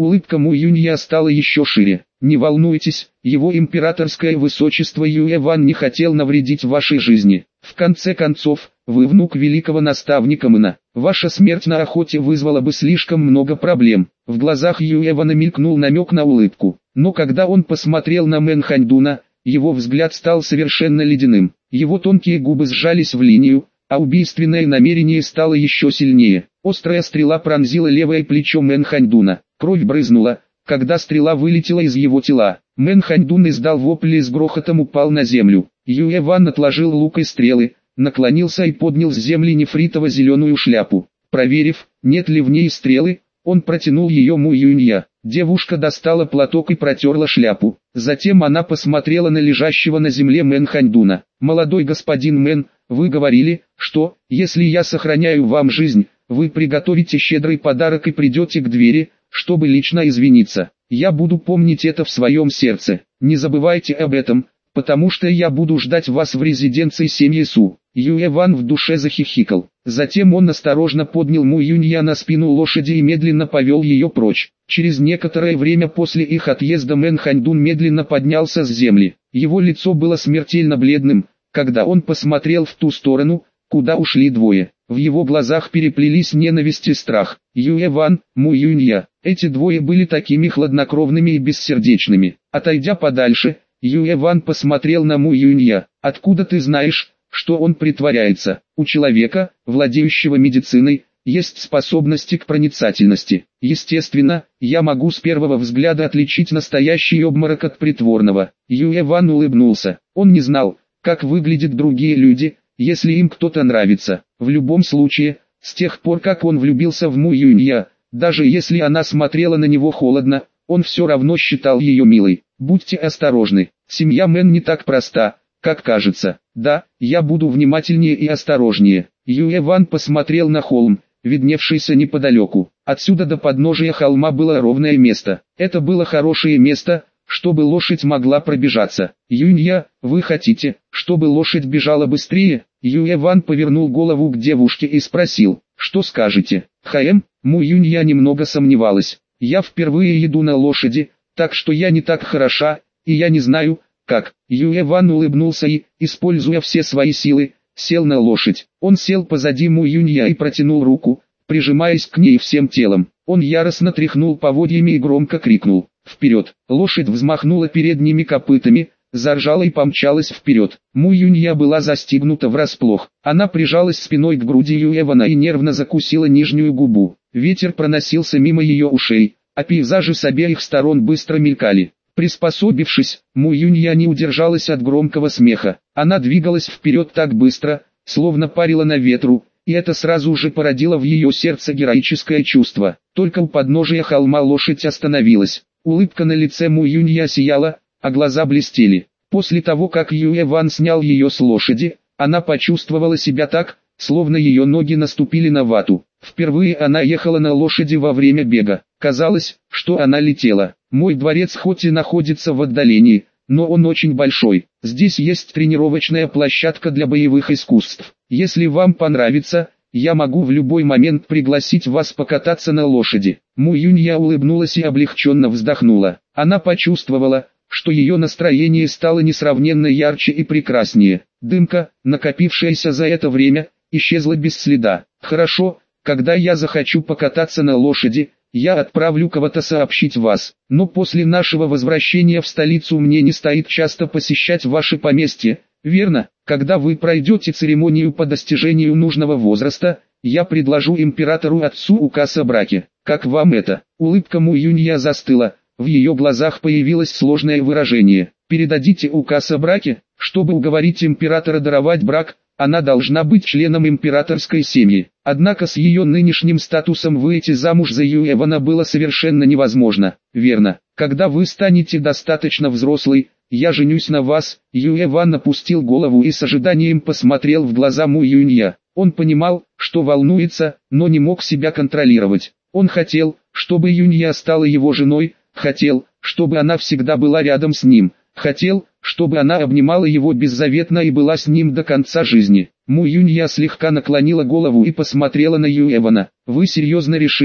Улыбка Му Юнья стала еще шире. Не волнуйтесь, его императорское высочество Юэ Ван не хотел навредить вашей жизни. В конце концов, вы внук великого наставника Мэна. Ваша смерть на охоте вызвала бы слишком много проблем. В глазах Юэ Вана мелькнул намек на улыбку. Но когда он посмотрел на Мэн Ханьдуна, его взгляд стал совершенно ледяным. Его тонкие губы сжались в линию, а убийственное намерение стало еще сильнее. Острая стрела пронзила левое плечо Мэн Ханьдуна. Кровь брызнула, когда стрела вылетела из его тела. Мэн Ханьдун издал вопль и с грохотом упал на землю. Юэ Ван отложил лук и стрелы, наклонился и поднял с земли нефритово-зеленую шляпу. Проверив, нет ли в ней стрелы, он протянул ее Му Юнья. Девушка достала платок и протерла шляпу. Затем она посмотрела на лежащего на земле Мэн Ханьдуна. «Молодой господин Мэн, вы говорили, что, если я сохраняю вам жизнь, вы приготовите щедрый подарок и придете к двери, чтобы лично извиниться. Я буду помнить это в своем сердце. Не забывайте об этом, потому что я буду ждать вас в резиденции семьи Су». Юэ Ван в душе захихикал. Затем он осторожно поднял Му Юнья на спину лошади и медленно повел ее прочь. Через некоторое время после их отъезда Мэн Ханьдун медленно поднялся с земли. Его лицо было смертельно бледным, когда он посмотрел в ту сторону, куда ушли двое. В его глазах переплелись ненависть и страх. Юэ Ван, Му Юнья. Эти двое были такими хладнокровными и бессердечными. Отойдя подальше, Юэ Ван посмотрел на Му Юнья. «Откуда ты знаешь, что он притворяется? У человека, владеющего медициной, есть способности к проницательности. Естественно, я могу с первого взгляда отличить настоящий обморок от притворного». Юэ Ван улыбнулся. Он не знал, как выглядят другие люди, если им кто-то нравится. В любом случае, с тех пор как он влюбился в Му Юнья, даже если она смотрела на него холодно, он все равно считал ее милой. Будьте осторожны, семья Мэн не так проста, как кажется. Да, я буду внимательнее и осторожнее. Юэ Ван посмотрел на холм, видневшийся неподалеку. Отсюда до подножия холма было ровное место. Это было хорошее место, чтобы лошадь могла пробежаться. «Юнья, вы хотите, чтобы лошадь бежала быстрее?» Юэ Ван повернул голову к девушке и спросил, «Что скажете?» Му Юнья немного сомневалась. «Я впервые еду на лошади, так что я не так хороша, и я не знаю, как». Юэ Ван улыбнулся и, используя все свои силы, сел на лошадь. Он сел позади Му Юнья и протянул руку, прижимаясь к ней всем телом. Он яростно тряхнул поводьями и громко крикнул: «Вперед!». Лошадь взмахнула передними копытами, заржала и помчалась вперед. Му Юнья была застигнута врасплох. Она прижалась спиной к груди Юэ Вана и нервно закусила нижнюю губу. Ветер проносился мимо ее ушей, а пейзажи с обеих сторон быстро мелькали. Приспособившись, Му Юнья не удержалась от громкого смеха. Она двигалась вперед так быстро, словно парила на ветру, и это сразу же породило в ее сердце героическое чувство. Только у подножия холма лошадь остановилась. Улыбка на лице Му Юнья сияла, а глаза блестели. После того, как Юэ Ван снял ее с лошади, она почувствовала себя так, словно ее ноги наступили на вату. Впервые она ехала на лошади во время бега. Казалось, что она летела. «Мой дворец хоть и находится в отдалении, но он очень большой. Здесь есть тренировочная площадка для боевых искусств. Если вам понравится, я могу в любой момент пригласить вас покататься на лошади». Му Юнья улыбнулась и облегченно вздохнула. Она почувствовала, что ее настроение стало несравненно ярче и прекраснее. Дымка, накопившаяся за это время, исчезла без следа. «Хорошо, когда я захочу покататься на лошади, я отправлю кого-то сообщить вас. Но после нашего возвращения в столицу мне не стоит часто посещать ваше поместье, верно? Когда вы пройдете церемонию по достижению нужного возраста, я предложу императору-отцу указ о браке. Как вам это?» Улыбка Му Юнья застыла, в ее глазах появилось сложное выражение. «Передадите указ о браке? Чтобы уговорить императора даровать брак, она должна быть членом императорской семьи. Однако с ее нынешним статусом выйти замуж за Юэ Вана было совершенно невозможно, верно? Когда вы станете достаточно взрослой, я женюсь на вас». Юэ Ван опустил голову и с ожиданием посмотрел в глаза Му Юнья. Он понимал, что волнуется, но не мог себя контролировать. Он хотел, чтобы Юнья стала его женой, хотел, чтобы она всегда была рядом с ним, хотел, чтобы она обнимала его беззаветно и была с ним до конца жизни. Му Юнья слегка наклонила голову и посмотрела на Юэ Вана. «Вы серьезно решили,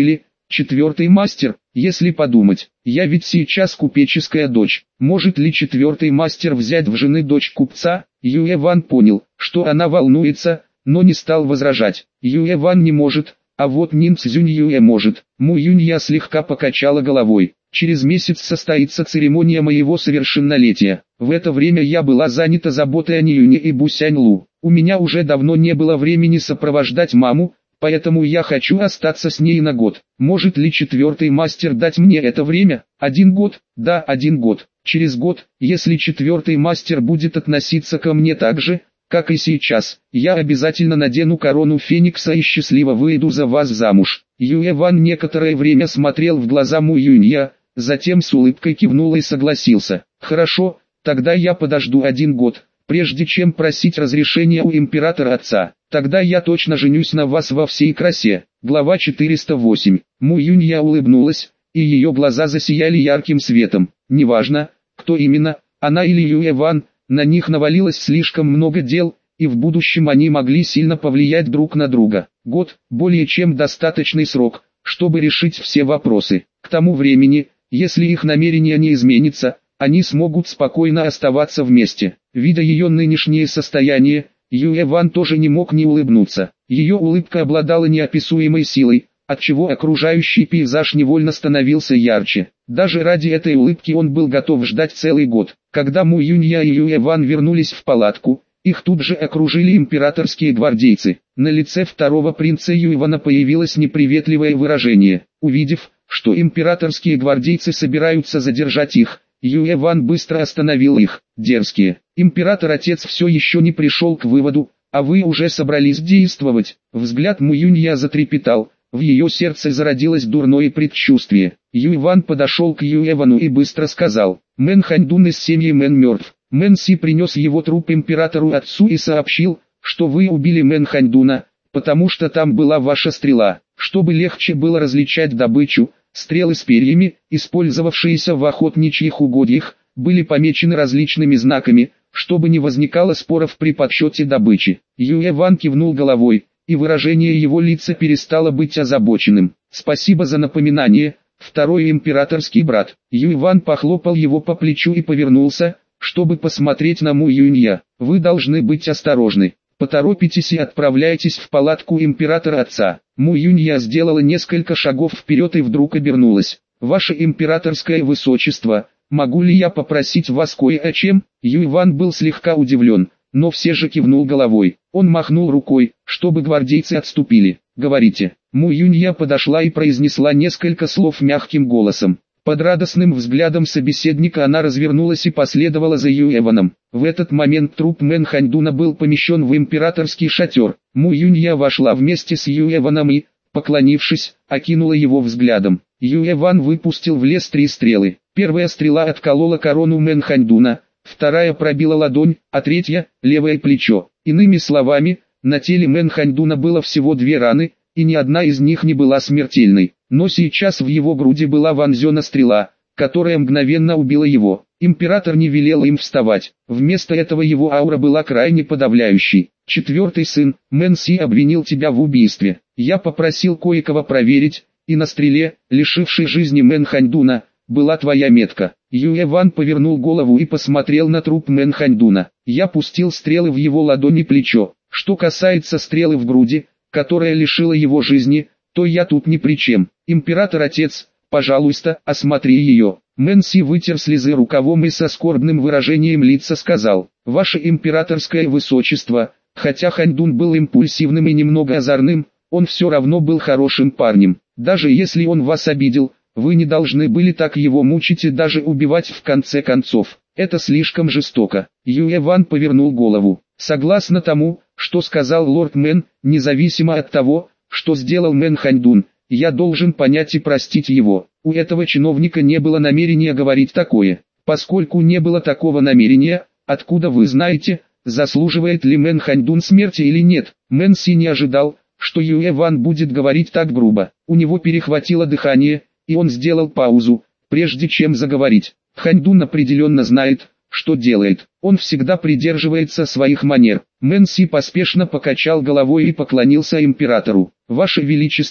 Четвертый мастер, если подумать, я ведь сейчас купеческая дочь. Может ли четвертый мастер взять в жены дочь купца? Юэ Ван понял, что она волнуется, но не стал возражать. Юэ Ван не может, а вот Нин Цзюнь Юэ может. Му Юнья слегка покачала головой. Через месяц состоится церемония моего совершеннолетия. В это время я была занята заботой о Ниюне и Бусянь Лу. У меня уже давно не было времени сопровождать маму, поэтому я хочу остаться с ней на год. Может ли четвертый мастер дать мне это время? 1 год? Да, 1 год. Через год, если четвертый мастер будет относиться ко мне так же, как и сейчас, я обязательно надену корону Феникса и счастливо выйду за вас замуж. Юэ Ван некоторое время смотрел в глаза Му Юнья, затем с улыбкой кивнул и согласился. Хорошо, тогда я подожду 1 год, прежде чем просить разрешения у императора отца. Тогда я точно женюсь на вас во всей красе. Глава 408. Му Юнья улыбнулась, и ее глаза засияли ярким светом. Неважно, кто именно, она или Юэ Ван, на них навалилось слишком много дел, и в будущем они могли сильно повлиять друг на друга. Год – более чем достаточный срок, чтобы решить все вопросы. К тому времени, если их намерение не изменится, они смогут спокойно оставаться вместе. Видя ее нынешнее состояние, Юэ Ван тоже не мог не улыбнуться. Ее улыбка обладала неописуемой силой, отчего окружающий пейзаж невольно становился ярче. Даже ради этой улыбки он был готов ждать целый год. Когда Му Юнья и Юэ Ван вернулись в палатку, их тут же окружили императорские гвардейцы. На лице второго принца Юэвана появилось неприветливое выражение. Увидев, что императорские гвардейцы собираются задержать их, Юэ Ван быстро остановил их. Дерзкие. Император-отец все еще не пришел к выводу, а вы уже собрались действовать. Взгляд Му Юнья затрепетал. В ее сердце зародилось дурное предчувствие. Юэ Ван подошел к Юэ Вану и быстро сказал: «Мэн Ханьдун из семьи Мэн мертв». Мэн Си принес его труп императору отцу и сообщил, что вы убили Мэн Ханьдуна, потому что там была ваша стрела. Чтобы легче было различать добычу, стрелы с перьями, использовавшиеся в охотничьих угодьях, были помечены различными знаками, чтобы не возникало споров при подсчете добычи. Юэ Ван кивнул головой, и выражение его лица перестало быть озабоченным. «Спасибо за напоминание, второй императорский брат». Юэ Ван похлопал его по плечу и повернулся, чтобы посмотреть на Му Юнья. «Вы должны быть осторожны. Поторопитесь и отправляйтесь в палатку императора отца». Му Юнья сделала несколько шагов вперед и вдруг обернулась. «Ваше императорское высочество, могу ли я попросить вас кое о чем?» Юэ Ван был слегка удивлен, но все же кивнул головой. Он махнул рукой, чтобы гвардейцы отступили. «Говорите». Му Юнья подошла и произнесла несколько слов мягким голосом. Под радостным взглядом собеседника она развернулась и последовала за Юэ Ваном. В этот момент труп Мэн Ханьдуна был помещен в императорский шатер. Му Юнья вошла вместе с Юэ Ваном и, поклонившись, окинула его взглядом. Юэ Ван выпустил в лес 3 стрелы. Первая стрела отколола корону Мэн Ханьдуна, вторая пробила ладонь, а третья – левое плечо. Иными словами, на теле Мэн Ханьдуна было всего 2 раны, и ни одна из них не была смертельной. Но сейчас в его груди была вонзена стрела, которая мгновенно убила его. Император не велел им вставать. Вместо этого его аура была крайне подавляющей. «Четвертый сын, Мэн Си обвинил тебя в убийстве. Я попросил кое-кого проверить, и на стреле, лишившей жизни Мэн Ханьдуна, была твоя метка». Юэ Ван повернул голову и посмотрел на труп Мэн Ханьдуна. «Я пустил стрелы в его ладонь и плечо. Что касается стрелы в груди, которая лишила его жизни, то я тут ни при чем. Император-отец, пожалуйста, осмотри ее». Мэн Си вытер слезы рукавом и со скорбным выражением лица сказал: «Ваше императорское высочество, хотя Ханьдун был импульсивным и немного озорным, он все равно был хорошим парнем. Даже если он вас обидел, вы не должны были так его мучить и даже убивать в конце концов. Это слишком жестоко». Юэ Ван повернул голову. «Согласно тому, что сказал лорд Мэн, независимо от того, что сделал Мэн Ханьдун, я должен понять и простить его». У этого чиновника не было намерения говорить такое. Поскольку не было такого намерения, откуда вы знаете, заслуживает ли Мэн Ханьдун смерти или нет? Мэн Си не ожидал, что Юэ Ван будет говорить так грубо. У него перехватило дыхание, и он сделал паузу, прежде чем заговорить. Ханьдун определенно знает, что делает. Он всегда придерживается своих манер. Мэн Си поспешно покачал головой и поклонился императору. «Ваше Величество,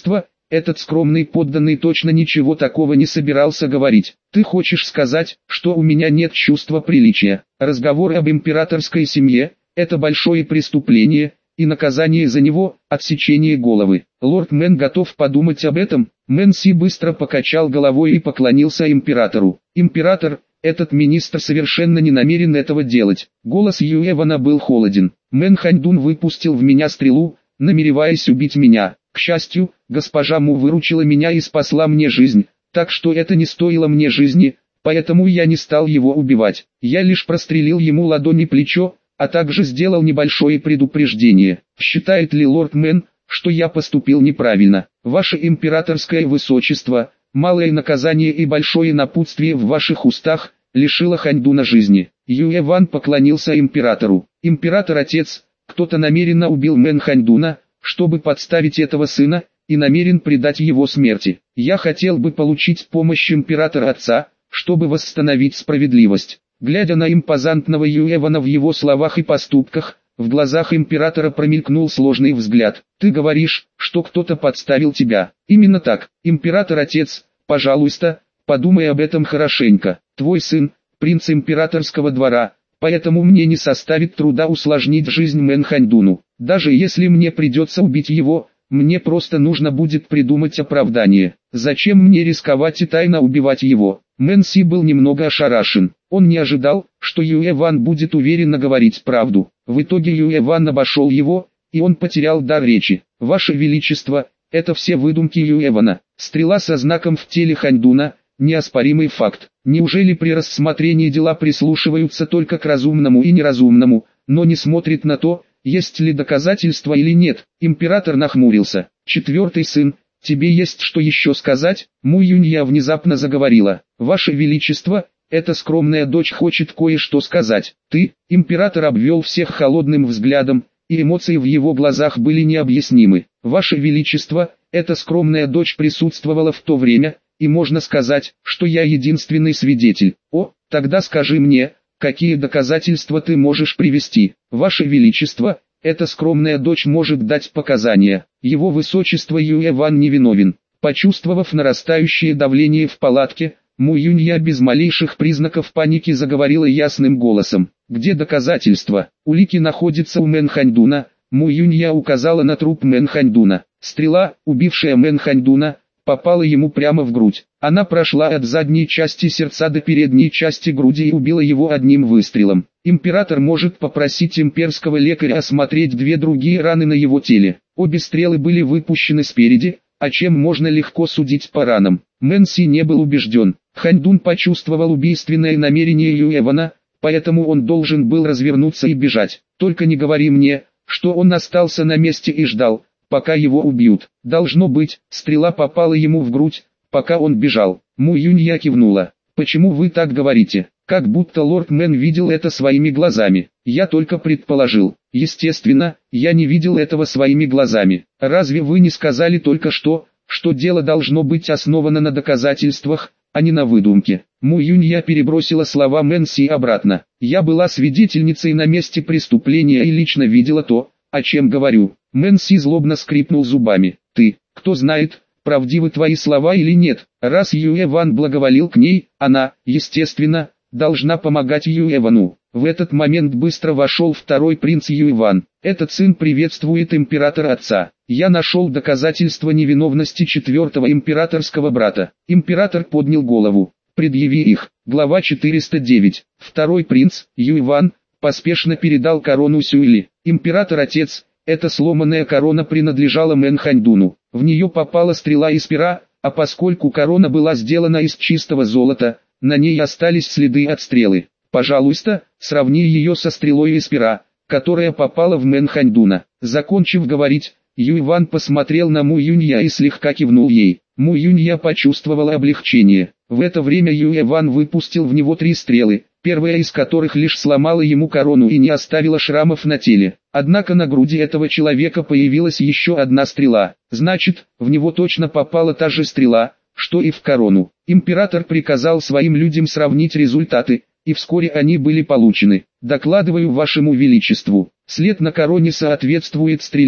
этот скромный подданный точно ничего такого не собирался говорить. Ты хочешь сказать, что у меня нет чувства приличия? Разговор об императорской семье – это большое преступление, и наказание за него – отсечение головы. Лорд Мэн готов подумать об этом. Мэн Си быстро покачал головой и поклонился императору. Император, этот министр совершенно не намерен этого делать. Голос Юэвана был холоден. Мэн Ханьдун выпустил в меня стрелу, намереваясь убить меня. К счастью, госпожа Му выручила меня и спасла мне жизнь, так что это не стоило мне жизни, поэтому я не стал его убивать. Я лишь прострелил ему ладонь и плечо, а также сделал небольшое предупреждение. Считает ли лорд Мэн, что я поступил неправильно? Ваше императорское высочество, малое наказание и большое напутствие в ваших устах лишило Ханьдуна жизни. Юэван поклонился императору. Император-отец, кто-то намеренно убил Мэн Ханьдуна, чтобы подставить этого сына, и намерен предать его смерти. Я хотел бы получить помощь императора-отца, чтобы восстановить справедливость. Глядя на импозантного Юэвана в его словах и поступках, в глазах императора промелькнул сложный взгляд. Ты говоришь, что кто-то подставил тебя. Именно так, император-отец, пожалуйста, подумай об этом хорошенько. Твой сын, принц императорского двора, поэтому мне не составит труда усложнить жизнь Мэн Ханьдуну. Даже если мне придется убить его, мне просто нужно будет придумать оправдание. Зачем мне рисковать и тайно убивать его? Мэн Си был немного ошарашен. Он не ожидал, что Юэван будет уверенно говорить правду. В итоге Юэван обошел его, и он потерял дар речи. Ваше Величество, это все выдумки Юэвана. Стрела со знаком в теле Ханьдуна – неоспоримый факт. Неужели при рассмотрении дела прислушиваются только к разумному и неразумному, но не смотрят на то, есть ли доказательства или нет? Император нахмурился. Четвертый сын, тебе есть что еще сказать? Му Юнья внезапно заговорила. Ваше Величество, эта скромная дочь хочет кое-что сказать. Ты, император обвел всех холодным взглядом, и эмоции в его глазах были необъяснимы. Ваше Величество, эта скромная дочь присутствовала в то время, и можно сказать, что я единственный свидетель. О, тогда скажи мне, какие доказательства ты можешь привести? Ваше Величество, эта скромная дочь может дать показания. Его Высочество Юэван невиновен. Почувствовав нарастающее давление в палатке, Му Юнья без малейших признаков паники заговорила ясным голосом. Где доказательства? Улики находятся у Мэн Ханьдуна. Му Юнья указала на труп Мэн Ханьдуна. Стрела, убившая Мэн Ханьдуна, попала ему прямо в грудь. Она прошла от задней части сердца до передней части груди и убила его одним выстрелом. Император может попросить имперского лекаря осмотреть две другие раны на его теле. Обе стрелы были выпущены спереди, о чем можно легко судить по ранам. Мэн Си не был убежден. Ханьдун почувствовал убийственное намерение Юэвана, поэтому он должен был развернуться и бежать. Только не говори мне, что он остался на месте и ждал, пока его убьют. Должно быть, стрела попала ему в грудь, пока он бежал. Му Юнья кивнула. Почему вы так говорите? Как будто лорд Мэн видел это своими глазами. Я только предположил. Естественно, я не видел этого своими глазами. Разве вы не сказали только что дело должно быть основано на доказательствах, а не на выдумке? Му Юнья перебросила слова Мэн Си обратно. Я была свидетельницей на месте преступления и лично видела то, о чем говорю. Мэн Си злобно скрипнул зубами. Ты, кто знает, правдивы твои слова или нет? Раз Юэван благоволил к ней, она, естественно, должна помогать Юэвану. В этот момент быстро вошел второй принц Юэван. Этот сын приветствует императора отца. Я нашел доказательства невиновности четвертого императорского брата. Император поднял голову. Предъяви их. Глава 409. Второй принц, Юэван, поспешно передал корону Сюэли. Император-отец, эта сломанная корона принадлежала Мэн Ханьдуну. В нее попала стрела из пера, а поскольку корона была сделана из чистого золота, на ней остались следы от стрелы. Пожалуйста, сравни ее со стрелой из пера, которая попала в Мэн Ханьдуна. Закончив говорить, Юэван посмотрел на Му Юнья и слегка кивнул ей. Му Юнья почувствовала облегчение. В это время Юэван выпустил в него 3 стрелы, первая из которых лишь сломала ему корону и не оставила шрамов на теле. Однако на груди этого человека появилась еще одна стрела. Значит, в него точно попала та же стрела, что и в корону. Император приказал своим людям сравнить результаты, и вскоре они были получены. Докладываю вашему величеству. След на короне соответствует стреле,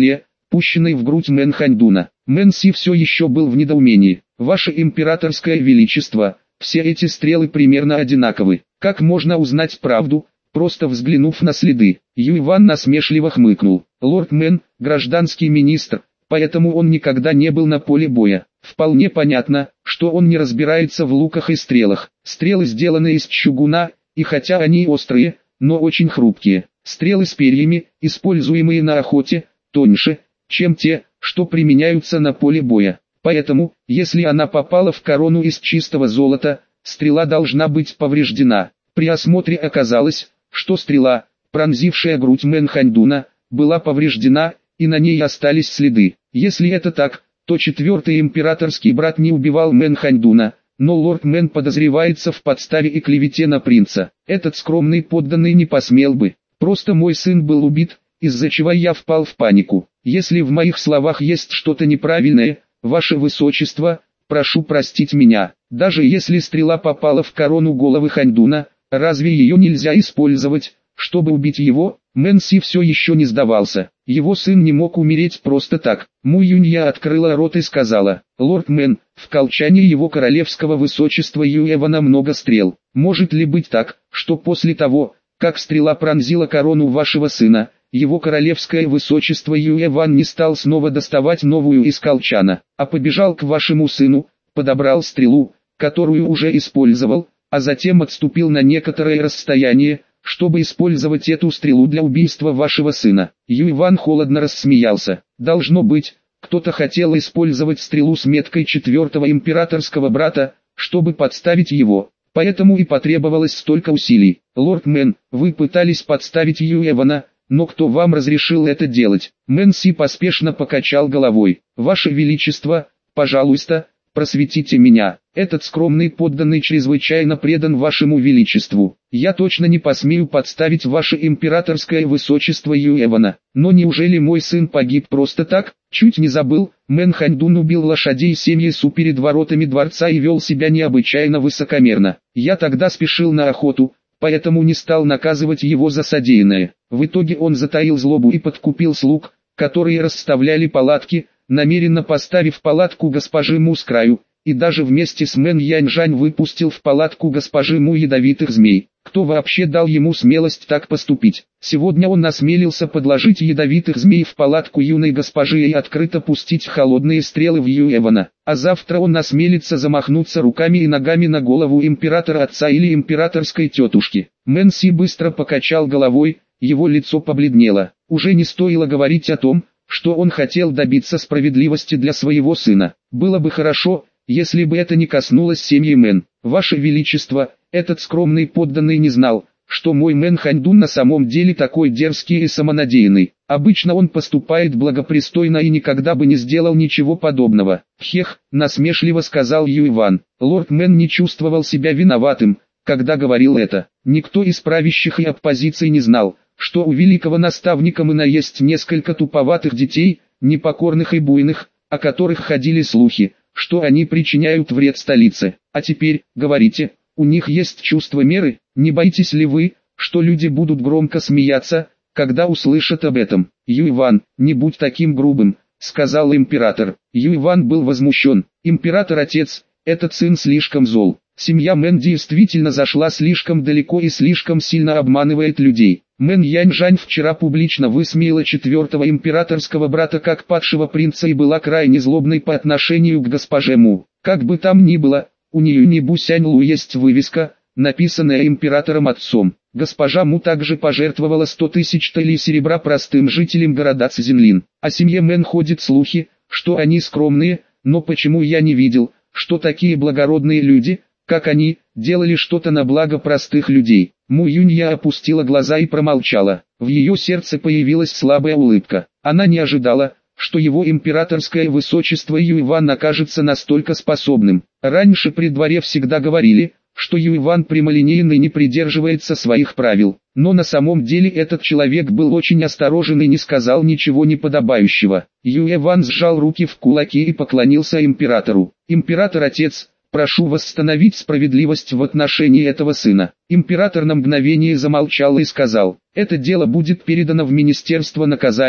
пущенной в грудь Мэн Ханьдуна. Мэн Си все еще был в недоумении. «Ваше императорское величество, все эти стрелы примерно одинаковы. Как можно узнать правду, просто взглянув на следы?» Юй Ван насмешливо хмыкнул. «Лорд Мэн, гражданский министр, поэтому он никогда не был на поле боя. Вполне понятно, что он не разбирается в луках и стрелах. Стрелы сделаны из чугуна, и хотя они острые, но очень хрупкие. Стрелы с перьями, используемые на охоте, тоньше, чем те, что применяются на поле боя. Поэтому, если она попала в корону из чистого золота, стрела должна быть повреждена». При осмотре оказалось, что стрела, пронзившая грудь Мэн Ханьдуна, была повреждена, и на ней остались следы. Если это так, то четвертый императорский брат не убивал Мэн Ханьдуна, но лорд Мэн подозревается в подставе и клевете на принца. Этот скромный подданный не посмел бы. Просто мой сын был убит, из-за чего я впал в панику. Если в моих словах есть что-то неправильное, ваше высочество, прошу простить меня. Даже если стрела попала в корону головы Ханьдуна, разве ее нельзя использовать, чтобы убить его? Мэн Си все еще не сдавался. Его сын не мог умереть просто так. Му Юнья открыла рот и сказала: «Лорд Мэн, в колчане его королевского высочества Юэвана много стрел. Может ли быть так, что после того, как стрела пронзила корону вашего сына, его королевское высочество Юэван не стал снова доставать новую из колчана, а побежал к вашему сыну, подобрал стрелу, которую уже использовал, а затем отступил на некоторое расстояние, чтобы использовать эту стрелу для убийства вашего сына?» Юйван холодно рассмеялся. «Должно быть, кто-то хотел использовать стрелу с меткой четвертого императорского брата, чтобы подставить его, поэтому и потребовалось столько усилий. Лорд Мэн, вы пытались подставить Юэвана, но кто вам разрешил это делать?» Мэн Си поспешно покачал головой. «Ваше Величество, пожалуйста, просветите меня. Этот скромный подданный чрезвычайно предан вашему величеству. Я точно не посмею подставить ваше императорское высочество Юэвана. Но неужели мой сын погиб просто так? Чуть не забыл, Мэн Ханьдун убил лошадей семьи Су перед воротами дворца и вел себя необычайно высокомерно. Я тогда спешил на охоту, поэтому не стал наказывать его за содеянное. В итоге он затаил злобу и подкупил слуг, которые расставляли палатки, намеренно поставив палатку госпожи Му с краю, и даже вместе с Мэн Яньжань выпустил в палатку госпожи Му ядовитых змей. Кто вообще дал ему смелость так поступить? Сегодня он осмелился подложить ядовитых змей в палатку юной госпожи и открыто пустить холодные стрелы в Юэвана. А завтра он осмелится замахнуться руками и ногами на голову императора отца или императорской тетушки. Мэн Си быстро покачал головой, его лицо побледнело. Уже не стоило говорить о том, что он хотел добиться справедливости для своего сына. Было бы хорошо, если бы это не коснулось семьи Мэн. Ваше Величество, этот скромный подданный не знал, что мой Мэн Ханьдун на самом деле такой дерзкий и самонадеянный. Обычно он поступает благопристойно и никогда бы не сделал ничего подобного. Хех, насмешливо сказал Юйван. Лорд Мэн не чувствовал себя виноватым, когда говорил это. Никто из правящих и оппозиции не знал, что у великого наставника Мэна есть несколько туповатых детей, непокорных и буйных, о которых ходили слухи, что они причиняют вред столице. А теперь, говорите, у них есть чувство меры? Не боитесь ли вы, что люди будут громко смеяться, когда услышат об этом? Юйван, не будь таким грубым, сказал император. Юйван был возмущен. Император-отец, этот сын слишком зол. Семья Мэн действительно зашла слишком далеко и слишком сильно обманывает людей. Мэн Яньжань вчера публично высмеяла четвертого императорского брата как падшего принца и была крайне злобной по отношению к госпоже Му. Как бы там ни было, у нее не Бусянь-Лу есть вывеска, написанная императором отцом. Госпожа Му также пожертвовала 100 тысяч талей серебра простым жителям города Цзинлин. О семье Мэн ходят слухи, что они скромные, но почему я не видел, что такие благородные люди, как они, делали что-то на благо простых людей? Му Юнья опустила глаза и промолчала. В ее сердце появилась слабая улыбка. Она не ожидала, что его императорское высочество Юйван окажется настолько способным. Раньше при дворе всегда говорили, что Юйван прямолинейно не придерживается своих правил. Но на самом деле этот человек был очень осторожен и не сказал ничего неподобающего. Юйван сжал руки в кулаки и поклонился императору. «Император-отец, прошу восстановить справедливость в отношении этого сына». Император на мгновение замолчал и сказал: «Это дело будет передано в Министерство наказаний,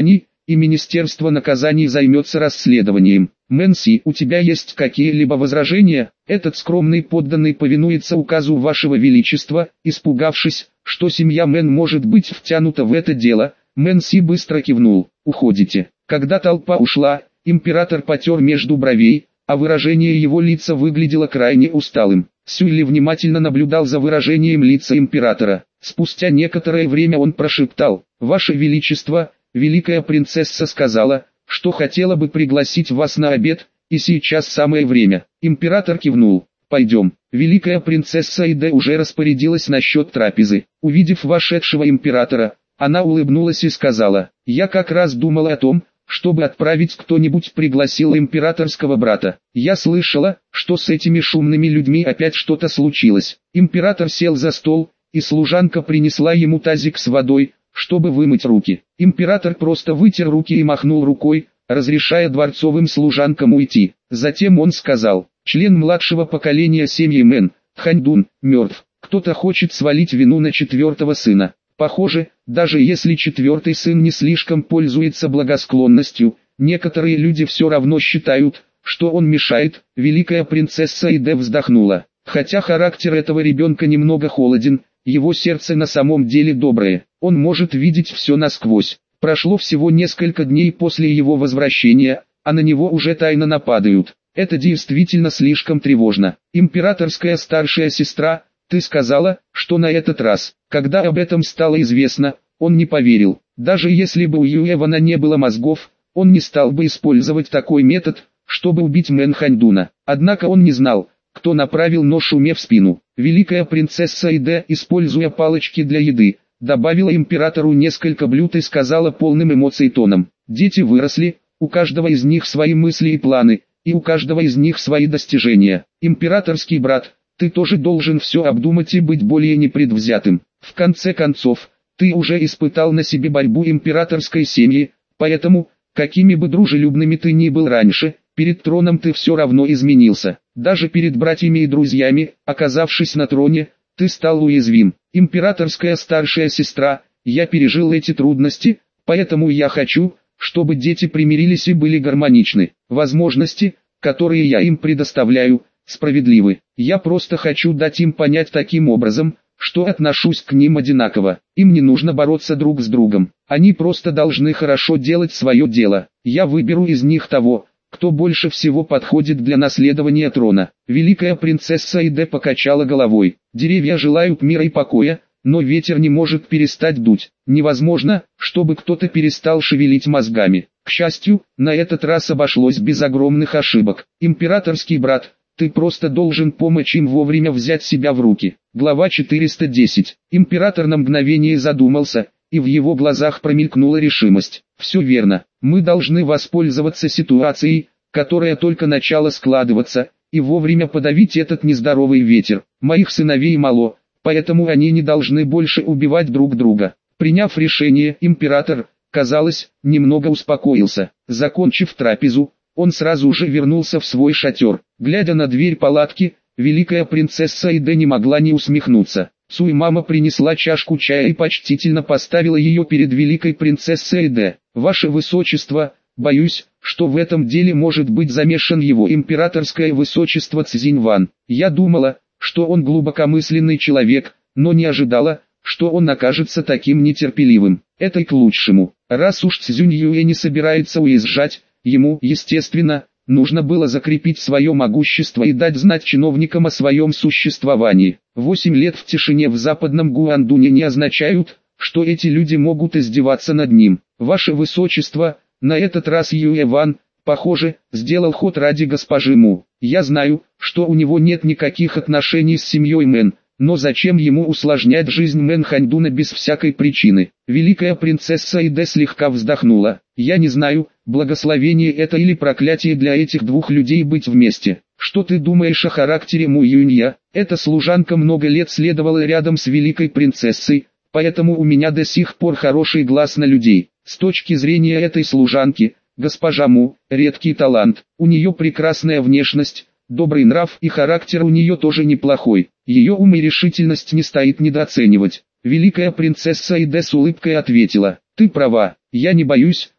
и Министерство наказаний займется расследованием. Мэнси, у тебя есть какие-либо возражения? Этот скромный подданный повинуется указу вашего величества, испугавшись, что семья Мэн может быть втянута в это дело. Мэнси быстро кивнул. Уходите. Когда толпа ушла, император потер между бровей, а выражение его лица выглядело крайне усталым. Сюйли внимательно наблюдал за выражением лица императора. Спустя некоторое время он прошептал: «Ваше Величество, великая принцесса сказала, что хотела бы пригласить вас на обед, и сейчас самое время». Император кивнул. «Пойдем». Великая принцесса Иде уже распорядилась насчет трапезы. Увидев вошедшего императора, она улыбнулась и сказала: «Я как раз думала о том, чтобы отправить кто-нибудь пригласил императорского брата. Я слышала, что с этими шумными людьми опять что-то случилось». Император сел за стол, и служанка принесла ему тазик с водой, чтобы вымыть руки. Император просто вытер руки и махнул рукой, разрешая дворцовым служанкам уйти. Затем он сказал: «Член младшего поколения семьи Мэн, Ханьдун, мертв. Кто-то хочет свалить вину на четвертого сына. Похоже, даже если четвертый сын не слишком пользуется благосклонностью, некоторые люди все равно считают, что он мешает». Великая принцесса Иде вздохнула. Хотя характер этого ребенка немного холоден, его сердце на самом деле доброе. Он может видеть все насквозь. Прошло всего несколько дней после его возвращения, а на него уже тайно нападают. Это действительно слишком тревожно. Императорская старшая сестра, ты сказала, что на этот раз, когда об этом стало известно, он не поверил. Даже если бы у Юэвана не было мозгов, он не стал бы использовать такой метод, чтобы убить Мэн Ханьдуна. Однако он не знал, кто направил нож Уме в спину. Великая принцесса Иде, используя палочки для еды, добавила императору несколько блюд и сказала полным эмоций тоном: «Дети выросли, у каждого из них свои мысли и планы, и у каждого из них свои достижения. Императорский брат, ты тоже должен все обдумать и быть более непредвзятым. В конце концов, ты уже испытал на себе борьбу императорской семьи, поэтому, какими бы дружелюбными ты ни был раньше, перед троном ты все равно изменился. Даже перед братьями и друзьями, оказавшись на троне, ты стал уязвим. Императорская старшая сестра, я пережил эти трудности, поэтому я хочу, чтобы дети примирились и были гармоничны. Возможности, которые я им предоставляю, справедливы. Я просто хочу дать им понять таким образом, что отношусь к ним одинаково. Им не нужно бороться друг с другом. Они просто должны хорошо делать свое дело. Я выберу из них того, кто больше всего подходит для наследования трона». Великая принцесса Иде покачала головой. «Деревья желают мира и покоя, но ветер не может перестать дуть. Невозможно, чтобы кто-то перестал шевелить мозгами». К счастью, на этот раз обошлось без огромных ошибок. «Императорский брат, ты просто должен помочь им вовремя взять себя в руки». Глава 410. Император на мгновение задумался, и в его глазах промелькнула решимость. «Все верно. Мы должны воспользоваться ситуацией, которая только начала складываться, и вовремя подавить этот нездоровый ветер. Моих сыновей мало, поэтому они не должны больше убивать друг друга». Приняв решение, император, казалось, немного успокоился. Закончив трапезу, он сразу же вернулся в свой шатер. Глядя на дверь палатки, великая принцесса Иде не могла не усмехнуться. Цуй-мама принесла чашку чая и почтительно поставила ее перед великой принцессой Иде. «Ваше высочество, боюсь, что в этом деле может быть замешан его императорское высочество Цзиньван. Я думала, что он глубокомысленный человек, но не ожидала, что он окажется таким нетерпеливым. Это и к лучшему. Раз уж Цзюньюэ не собирается уезжать, ему, естественно, нужно было закрепить свое могущество и дать знать чиновникам о своем существовании. 8 лет в тишине в западном Гуандуне не означают, что эти люди могут издеваться над ним. Ваше высочество, на этот раз Юэ Ван, похоже, сделал ход ради госпожи Му. Я знаю, что у него нет никаких отношений с семьей Мэн, но зачем ему усложнять жизнь Мэн Ханьдуна без всякой причины? Великая принцесса Иде слегка вздохнула. Я не знаю, благословение это или проклятие для этих двух людей быть вместе. Что ты думаешь о характере Му Юнья? Эта служанка много лет следовала рядом с великой принцессой, поэтому у меня до сих пор хороший глаз на людей. С точки зрения этой служанки, госпожа Му, редкий талант. У нее прекрасная внешность, добрый нрав и характер у нее тоже неплохой. Ее ум и решительность не стоит недооценивать. Великая принцесса Иде с улыбкой ответила: «Ты права, я не боюсь,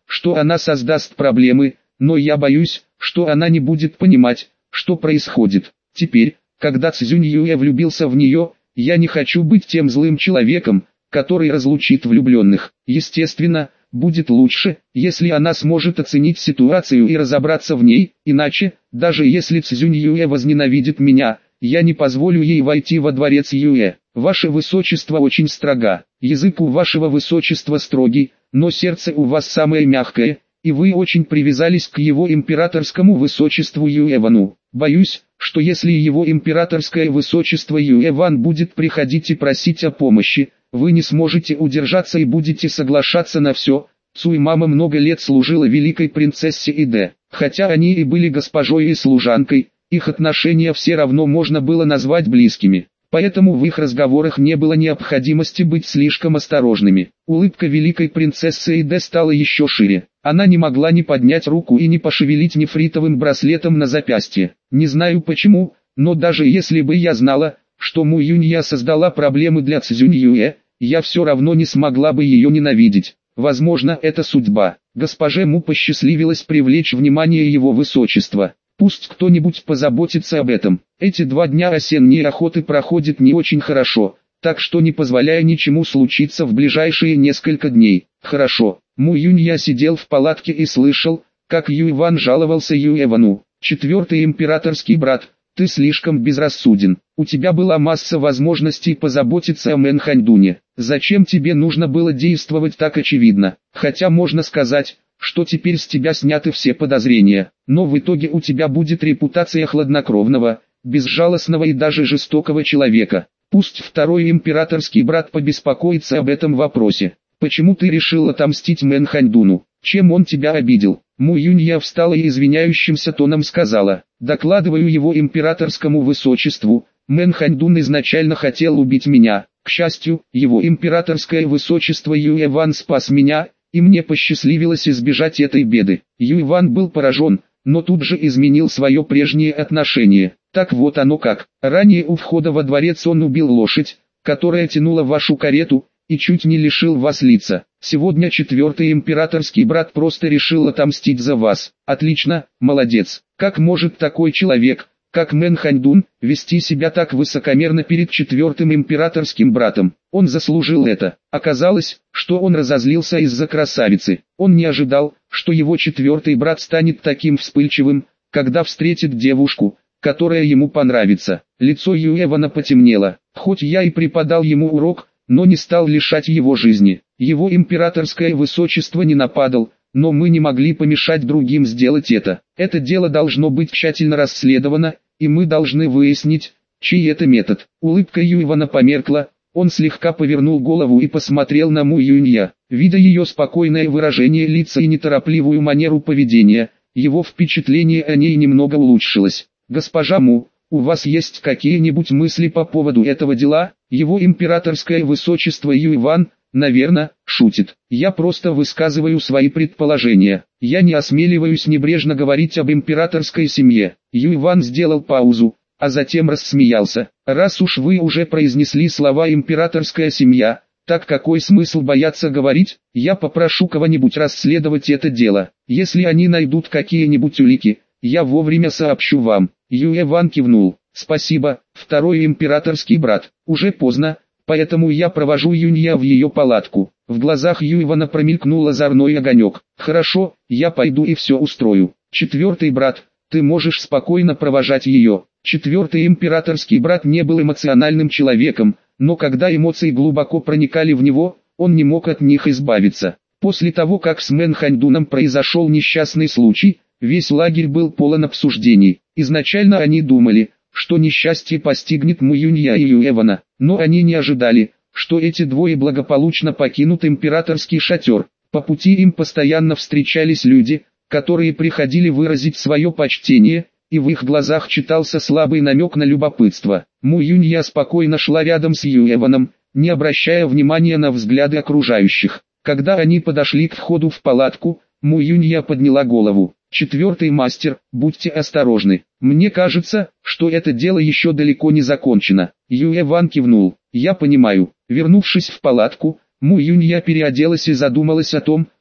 что она создаст проблемы, но я боюсь, что она не будет понимать, что происходит. Теперь, когда Цзюнь Юэ влюбился в нее, я не хочу быть тем злым человеком, который разлучит влюбленных. Естественно, будет лучше, если она сможет оценить ситуацию и разобраться в ней, иначе, даже если Цзюнь Юэ возненавидит меня, я не позволю ей войти во дворец Юэ. Ваше Высочество очень строга, язык у Вашего Высочества строгий, но сердце у вас самое мягкое, и вы очень привязались к его императорскому Высочеству Юэвану. Боюсь, что если его императорское Высочество Юэван будет приходить и просить о помощи, вы не сможете удержаться и будете соглашаться на все. Цуй мама много лет служила великой принцессе Иде. Хотя они и были госпожой и служанкой, их отношения все равно можно было назвать близкими. Поэтому в их разговорах не было необходимости быть слишком осторожными. Улыбка великой принцессы Иде стала еще шире. Она не могла ни поднять руку и ни пошевелить нефритовым браслетом на запястье. Не знаю почему, но даже если бы я знала, что Му Юнья создала проблемы для Цзюнь Юэ, я все равно не смогла бы ее ненавидеть. Возможно, это судьба. Госпоже Му посчастливилось привлечь внимание его высочества. Пусть кто-нибудь позаботится об этом. Эти 2 дня осенней охоты проходят не очень хорошо, так что не позволяя ничему случиться в ближайшие несколько дней. Хорошо. Му Юнья сидел в палатке и слышал, как Юйван жаловался Юэвану. 4-й императорский брат, ты слишком безрассуден. У тебя была масса возможностей позаботиться о Мэнханьдуне. Зачем тебе нужно было действовать так очевидно? Хотя можно сказать, что теперь с тебя сняты все подозрения, но в итоге у тебя будет репутация хладнокровного, безжалостного и даже жестокого человека. Пусть 2-й императорский брат побеспокоится об этом вопросе. Почему ты решил отомстить Мэнханьдуну? Чем он тебя обидел? Му Юнья встала и извиняющимся тоном сказала: докладываю его императорскому высочеству, Мэнханьдун изначально хотел убить меня. К счастью, его императорское высочество Юэван спас меня, и мне посчастливилось избежать этой беды. Юйван был поражен, но тут же изменил свое прежнее отношение. Так вот оно как. Ранее у входа во дворец он убил лошадь, которая тянула вашу карету, и чуть не лишил вас лица. Сегодня 4-й императорский брат просто решил отомстить за вас. Отлично, молодец. Как может такой человек, как Мэнханьдун, вести себя так высокомерно перед 4-м императорским братом? Он заслужил это. Оказалось, что он разозлился из-за красавицы. Он не ожидал, что его 4-й брат станет таким вспыльчивым, когда встретит девушку, которая ему понравится. Лицо Юэвана потемнело. Хоть я и преподал ему урок, но не стал лишать его жизни. Его императорское высочество не нападал, но мы не могли помешать другим сделать это. Это дело должно быть тщательно расследовано, и мы должны выяснить, чей это метод. Улыбка Юйвана померкла, он слегка повернул голову и посмотрел на Му Юнья. Видя ее спокойное выражение лица и неторопливую манеру поведения, его впечатление о ней немного улучшилось. «Госпожа Му, у вас есть какие-нибудь мысли по поводу этого дела?» Его императорское высочество Юйван, наверное, шутит. Я просто высказываю свои предположения. Я не осмеливаюсь небрежно говорить об императорской семье. Юйван сделал паузу, а затем рассмеялся. Раз уж вы уже произнесли слова «императорская семья», так какой смысл бояться говорить? Я попрошу кого-нибудь расследовать это дело. Если они найдут какие-нибудь улики, я вовремя сообщу вам. Юэван кивнул. Спасибо, 2-й императорский брат. Уже поздно, поэтому я провожу Юнья в ее палатку. В глазах Юйвана промелькнул озорной огонек. Хорошо, я пойду и все устрою. 4-й брат, ты можешь спокойно провожать ее. 4-й императорский брат не был эмоциональным человеком, но когда эмоции глубоко проникали в него, он не мог от них избавиться. После того, как с Мэнханьдуном произошел несчастный случай, весь лагерь был полон обсуждений. Изначально они думали, что несчастье постигнет Му Юнья и Юэвана, но они не ожидали, что эти двое благополучно покинут императорский шатер. По пути им постоянно встречались люди, которые приходили выразить свое почтение, и в их глазах читался слабый намек на любопытство. Му Юнья спокойно шла рядом с Юэваном, не обращая внимания на взгляды окружающих. Когда они подошли к входу в палатку, Му Юнья подняла голову. 4-й мастер, будьте осторожны. Мне кажется, что это дело еще далеко не закончено. Юэван кивнул. Я понимаю. Вернувшись в палатку, Му Юнья переоделась и задумалась о том,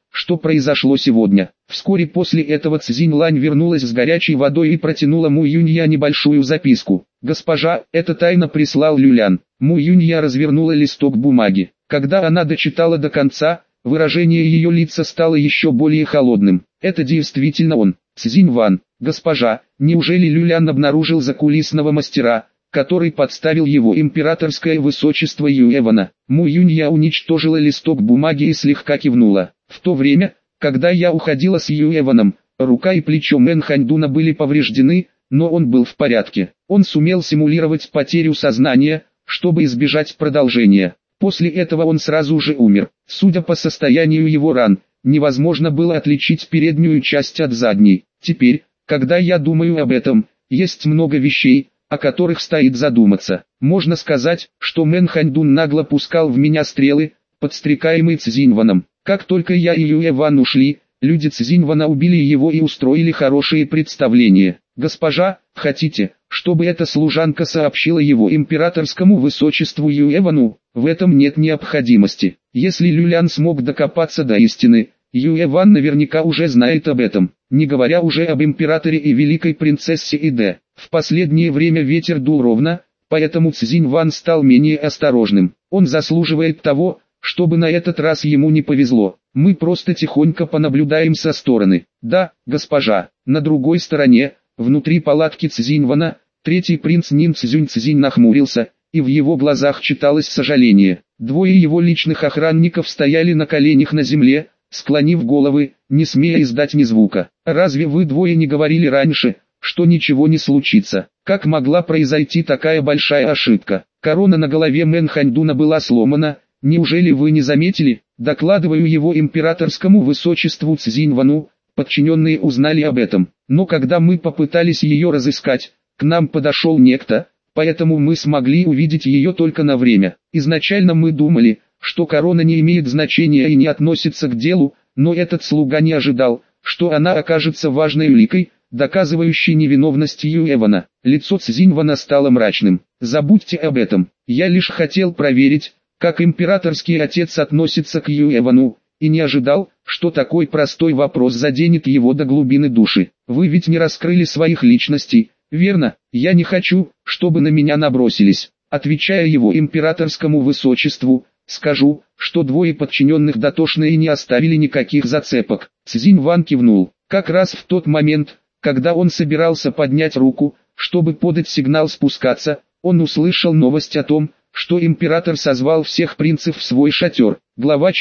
что произошло сегодня. Вскоре после этого Цзиньлань вернулась с горячей водой и протянула Му Юнья небольшую записку. «Госпожа, это тайно прислал Люлян». Му Юнья развернула листок бумаги. Когда она дочитала до конца, выражение ее лица стало еще более холодным. «Это действительно он, Цзиньван. Госпожа, неужели Люлян обнаружил закулисного мастера, который подставил его императорское высочество Юэвана?» Му Юнья уничтожила листок бумаги и слегка кивнула. «В то время, когда я уходила с Юэваном, рука и плечо Мэн Ханьдуна были повреждены, но он был в порядке. Он сумел симулировать потерю сознания, чтобы избежать продолжения. После этого он сразу же умер. Судя по состоянию его ран, невозможно было отличить переднюю часть от задней. Теперь, когда я думаю об этом, есть много вещей, о которых стоит задуматься. Можно сказать, что Мэн Ханьдун нагло пускал в меня стрелы, подстрекаемые Цзиньваном. Как только я и Юэван ушли, люди Цзиньвана убили его и устроили хорошие представления. Госпожа, хотите, чтобы эта служанка сообщила его императорскому высочеству Юэвану? В этом нет необходимости. Если Люлян смог докопаться до истины, Юэван наверняка уже знает об этом, не говоря уже об императоре и великой принцессе Иде. В последнее время ветер дул ровно, поэтому Цзиньван стал менее осторожным. Он заслуживает того, чтобы на этот раз ему не повезло. Мы просто тихонько понаблюдаем со стороны. Да, госпожа. На другой стороне, внутри палатки Цзиньвана, третий принц Нин Цзюнь нахмурился, и в его глазах читалось сожаление. Двое его личных охранников стояли на коленях на земле, склонив головы, не смея издать ни звука. «Разве вы двое не говорили раньше, что ничего не случится? Как могла произойти такая большая ошибка? Корона на голове Мэн Ханьдуна была сломана, неужели вы не заметили? Докладываю его императорскому высочеству Цзиньвану». Подчиненные узнали об этом, но когда мы попытались ее разыскать, к нам подошел некто, поэтому мы смогли увидеть ее только на время. Изначально мы думали, что корона не имеет значения и не относится к делу, но этот слуга не ожидал, что она окажется важной уликой, доказывающей невиновность Юэвана. Лицо Цзиньвана стало мрачным. «Забудьте об этом, я лишь хотел проверить, как императорский отец относится к Юэвану, и не ожидал, что такой простой вопрос заденет его до глубины души. Вы ведь не раскрыли своих личностей, верно? Я не хочу, чтобы на меня набросились». Отвечая его императорскому высочеству, скажу, что двое подчиненных дотошно и не оставили никаких зацепок. Цзиньван кивнул. Как раз в тот момент, когда он собирался поднять руку, чтобы подать сигнал спускаться, он услышал новость о том, что император созвал всех принцев в свой шатер. Глава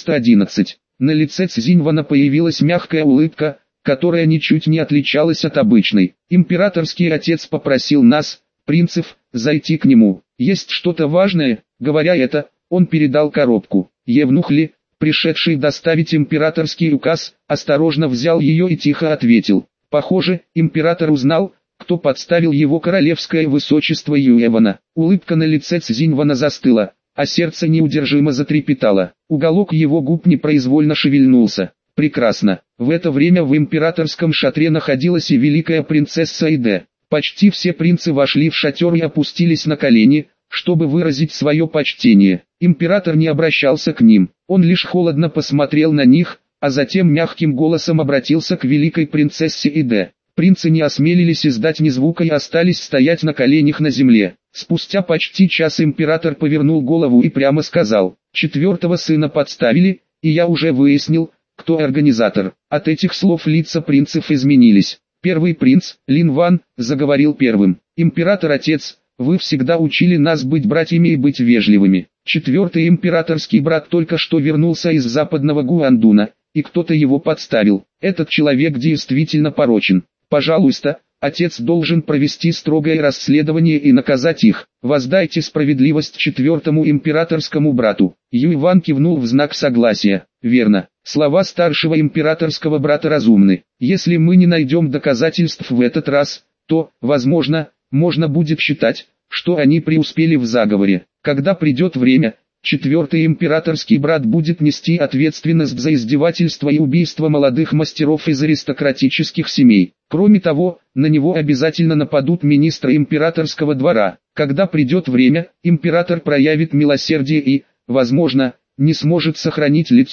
411. На лице Цзиньвана появилась мягкая улыбка, которая ничуть не отличалась от обычной. Императорский отец попросил нас, принцев, зайти к нему. Есть что-то важное? Говоря это, он передал коробку. Евнух Ли, пришедший доставить императорский указ, осторожно взял ее и тихо ответил. Похоже, император узнал, кто подставил его королевское высочество Юэвана. Улыбка на лице Цзиньвана застыла, а сердце неудержимо затрепетало. Уголок его губ непроизвольно шевельнулся. Прекрасно. В это время в императорском шатре находилась и великая принцесса Иде. Почти все принцы вошли в шатер и опустились на колени, чтобы выразить свое почтение. Император не обращался к ним, он лишь холодно посмотрел на них, а затем мягким голосом обратился к великой принцессе Иде. Принцы не осмелились издать ни звука и остались стоять на коленях на земле. Спустя почти час император повернул голову и прямо сказал: «Четвертого сына подставили, и я уже выяснил, кто организатор». От этих слов лица принцев изменились. Первый принц, Лин Ван, заговорил первым. «Император-отец, вы всегда учили нас быть братьями и быть вежливыми. Четвертый императорский брат только что вернулся из западного Гуандуна, и кто-то его подставил. Этот человек действительно порочен. Пожалуйста, отец должен провести строгое расследование и наказать их. Воздайте справедливость четвертому императорскому брату». Юйван кивнул в знак согласия. «Верно. Слова старшего императорского брата разумны. Если мы не найдем доказательств в этот раз, то, возможно, можно будет считать, что они преуспели в заговоре. Когда придет время, четвертый императорский брат будет нести ответственность за издевательство и убийство молодых мастеров из аристократических семей. Кроме того, на него обязательно нападут министры императорского двора. Когда придет время, император проявит милосердие и, возможно, не сможет сохранить лицо,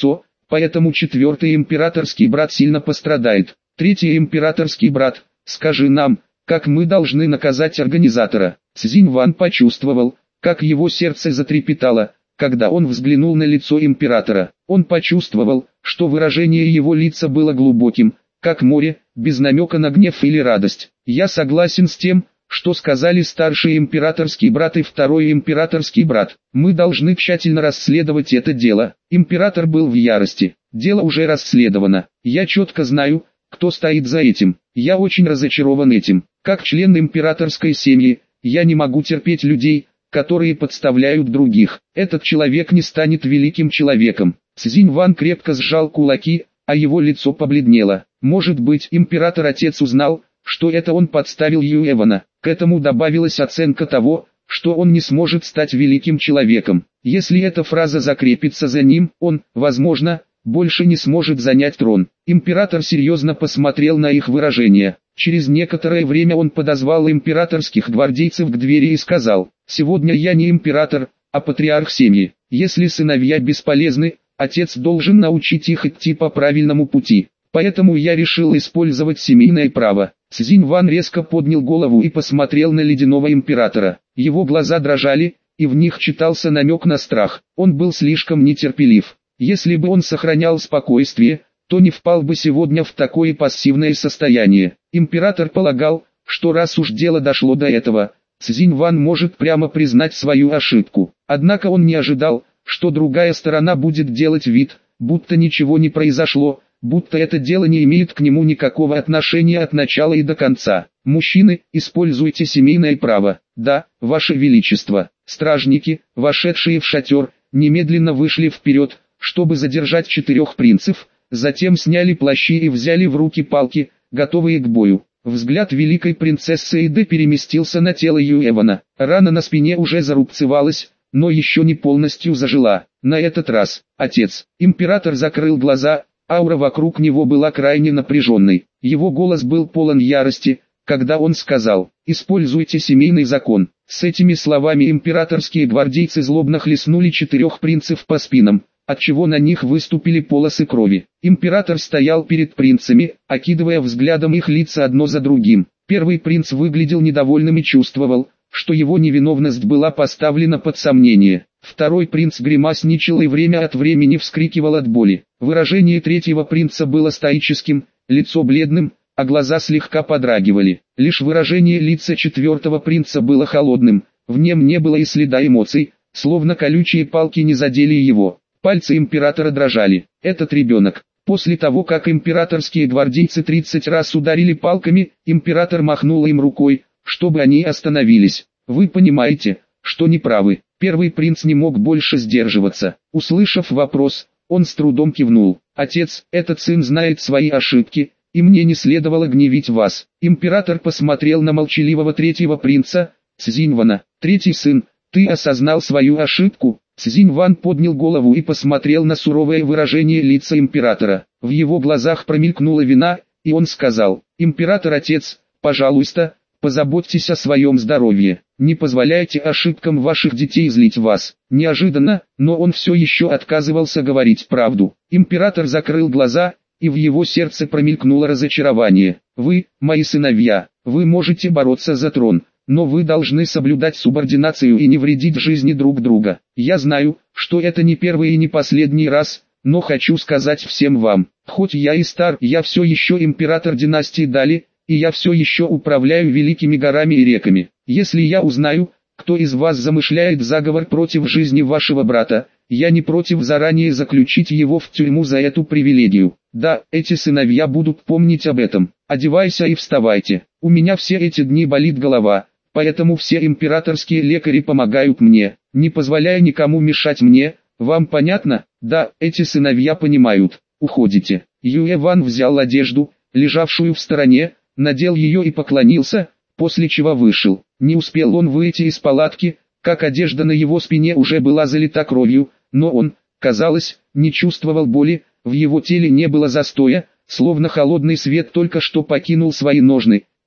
поэтому четвертый императорский брат сильно пострадает. Третий императорский брат, скажи нам, как мы должны наказать организатора. Цзинь Ван почувствовал, как его сердце затрепетало, когда он взглянул на лицо императора. Он почувствовал, что выражение его лица было глубоким, как море, без намека на гнев или радость. Я согласен с тем, что сказали старший императорский брат и второй императорский брат. Мы должны тщательно расследовать это дело. Император был в ярости. Дело уже расследовано. Я четко знаю, кто стоит за этим. Я очень разочарован этим. Как член императорской семьи, я не могу терпеть людей, которые подставляют других. Этот человек не станет великим человеком. Цзинь Ван крепко сжал кулаки, а его лицо побледнело. Может быть, император-отец узнал, что это он подставил Юэвана. К этому добавилась оценка того, что он не сможет стать великим человеком. Если эта фраза закрепится за ним, он, возможно, больше не сможет занять трон. Император серьезно посмотрел на их выражение. Через некоторое время он подозвал императорских гвардейцев к двери и сказал: «Сегодня я не император, а патриарх семьи. Если сыновья бесполезны, отец должен научить их идти по правильному пути. Поэтому я решил использовать семейное право». Цзинь Ван резко поднял голову и посмотрел на ледяного императора. Его глаза дрожали, и в них читался намек на страх. Он был слишком нетерпелив. Если бы он сохранял спокойствие, то не впал бы сегодня в такое пассивное состояние. Император полагал, что раз уж дело дошло до этого, Цзинь Ван может прямо признать свою ошибку. Однако он не ожидал, что другая сторона будет делать вид, будто ничего не произошло, будто это дело не имеет к нему никакого отношения от начала и до конца. «Мужчины, используйте семейное право». «Да, Ваше Величество». Стражники, вошедшие в шатер, немедленно вышли вперед, чтобы задержать 4 принцев, затем сняли плащи и взяли в руки палки, готовые к бою. Взгляд великой принцессы Эйды переместился на тело Юэвана. Рана на спине уже зарубцевалась, но еще не полностью зажила. На этот раз, отец. Император закрыл глаза, аура вокруг него была крайне напряженной. Его голос был полон ярости, когда он сказал: «Используйте семейный закон». С этими словами императорские гвардейцы злобно хлестнули 4 принцев по спинам, отчего на них выступили полосы крови. Император стоял перед принцами, окидывая взглядом их лица одно за другим. Первый принц выглядел недовольным и чувствовал, что его невиновность была поставлена под сомнение. Второй принц гримасничал и время от времени вскрикивал от боли. Выражение третьего принца было стоическим, лицо бледным, а глаза слегка подрагивали. Лишь выражение лица четвертого принца было холодным, в нем не было и следа эмоций, словно колючие палки не задели его. Пальцы императора дрожали. Этот ребенок. После того, как императорские гвардейцы 30 раз ударили палками, император махнул им рукой, чтобы они остановились. «Вы понимаете, что не правы». Первый принц не мог больше сдерживаться. Услышав вопрос, он с трудом кивнул. «Отец, этот сын знает свои ошибки, и мне не следовало гневить вас». Император посмотрел на молчаливого третьего принца, Цзинь Вана. «Третий сын, ты осознал свою ошибку?» Цзинь Ван поднял голову и посмотрел на суровое выражение лица императора. В его глазах промелькнула вина, и он сказал: «Император-отец, пожалуйста, позаботьтесь о своем здоровье. Не позволяйте ошибкам ваших детей злить вас». Неожиданно, но он все еще отказывался говорить правду. Император закрыл глаза, и в его сердце промелькнуло разочарование. «Вы, мои сыновья, вы можете бороться за трон, но вы должны соблюдать субординацию и не вредить жизни друг друга. Я знаю, что это не первый и не последний раз, но хочу сказать всем вам, хоть я и стар, я все еще император династии Дали, и я все еще управляю великими горами и реками. Если я узнаю, кто из вас замышляет заговор против жизни вашего брата, я не против заранее заключить его в тюрьму за эту привилегию. Да, эти сыновья будут помнить об этом. Одевайся и вставайте. У меня все эти дни болит голова. Поэтому все императорские лекари помогают мне, не позволяя никому мешать мне. Вам понятно? Да, эти сыновья понимают. Уходите». Юэ Ван взял одежду, лежавшую в стороне, надел ее и поклонился, после чего вышел. Не успел он выйти из палатки, как одежда на его спине уже была залита кровью, но он, казалось, не чувствовал боли, в его теле не было застоя, словно холодный свет только что покинул свои ножны,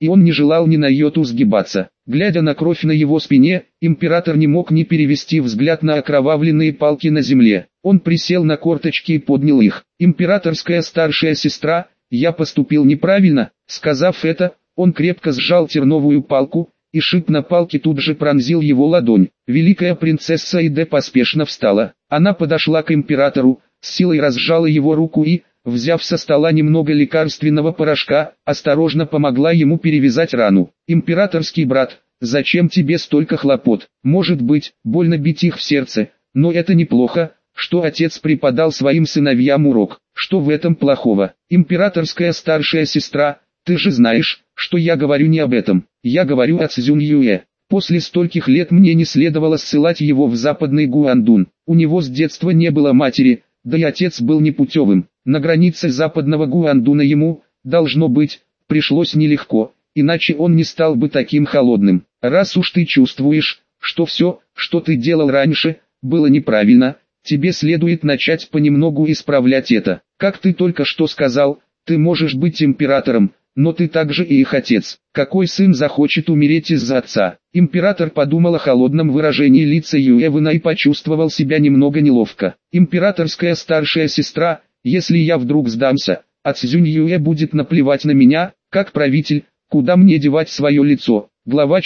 и он не желал ни на йоту сгибаться. Глядя на кровь на его спине, император не мог не перевести взгляд на окровавленные палки на земле. Он присел на корточки и поднял их. «Императорская старшая сестра, я поступил неправильно». Сказав это, он крепко сжал терновую палку, и шип на палке тут же пронзил его ладонь. Великая принцесса Иде поспешно встала. Она подошла к императору, с силой разжала его руку и, взяв со стола немного лекарственного порошка, осторожно помогла ему перевязать рану. «Императорский брат, зачем тебе столько хлопот? Может быть, больно бить их в сердце, но это неплохо, что отец преподал своим сыновьям урок. Что в этом плохого? Императорская старшая сестра, ты же знаешь, что я говорю не об этом. Я говорю о Цзюньюэ. После стольких лет мне не следовало ссылать его в западный Гуандун. У него с детства не было матери, да и отец был непутевым. На границе западного Гуандуна ему, должно быть, пришлось нелегко, иначе он не стал бы таким холодным. Раз уж ты чувствуешь, что все, что ты делал раньше, было неправильно, тебе следует начать понемногу исправлять это. Как ты только что сказал, ты можешь быть императором, но ты также и их отец. Какой сын захочет умереть из-за отца? Император подумал о холодном выражении лица Юэвена и почувствовал себя немного неловко. Императорская старшая сестра, если я вдруг сдамся, а Цзюньюэ будет наплевать на меня, как правитель, куда мне девать свое лицо? Глава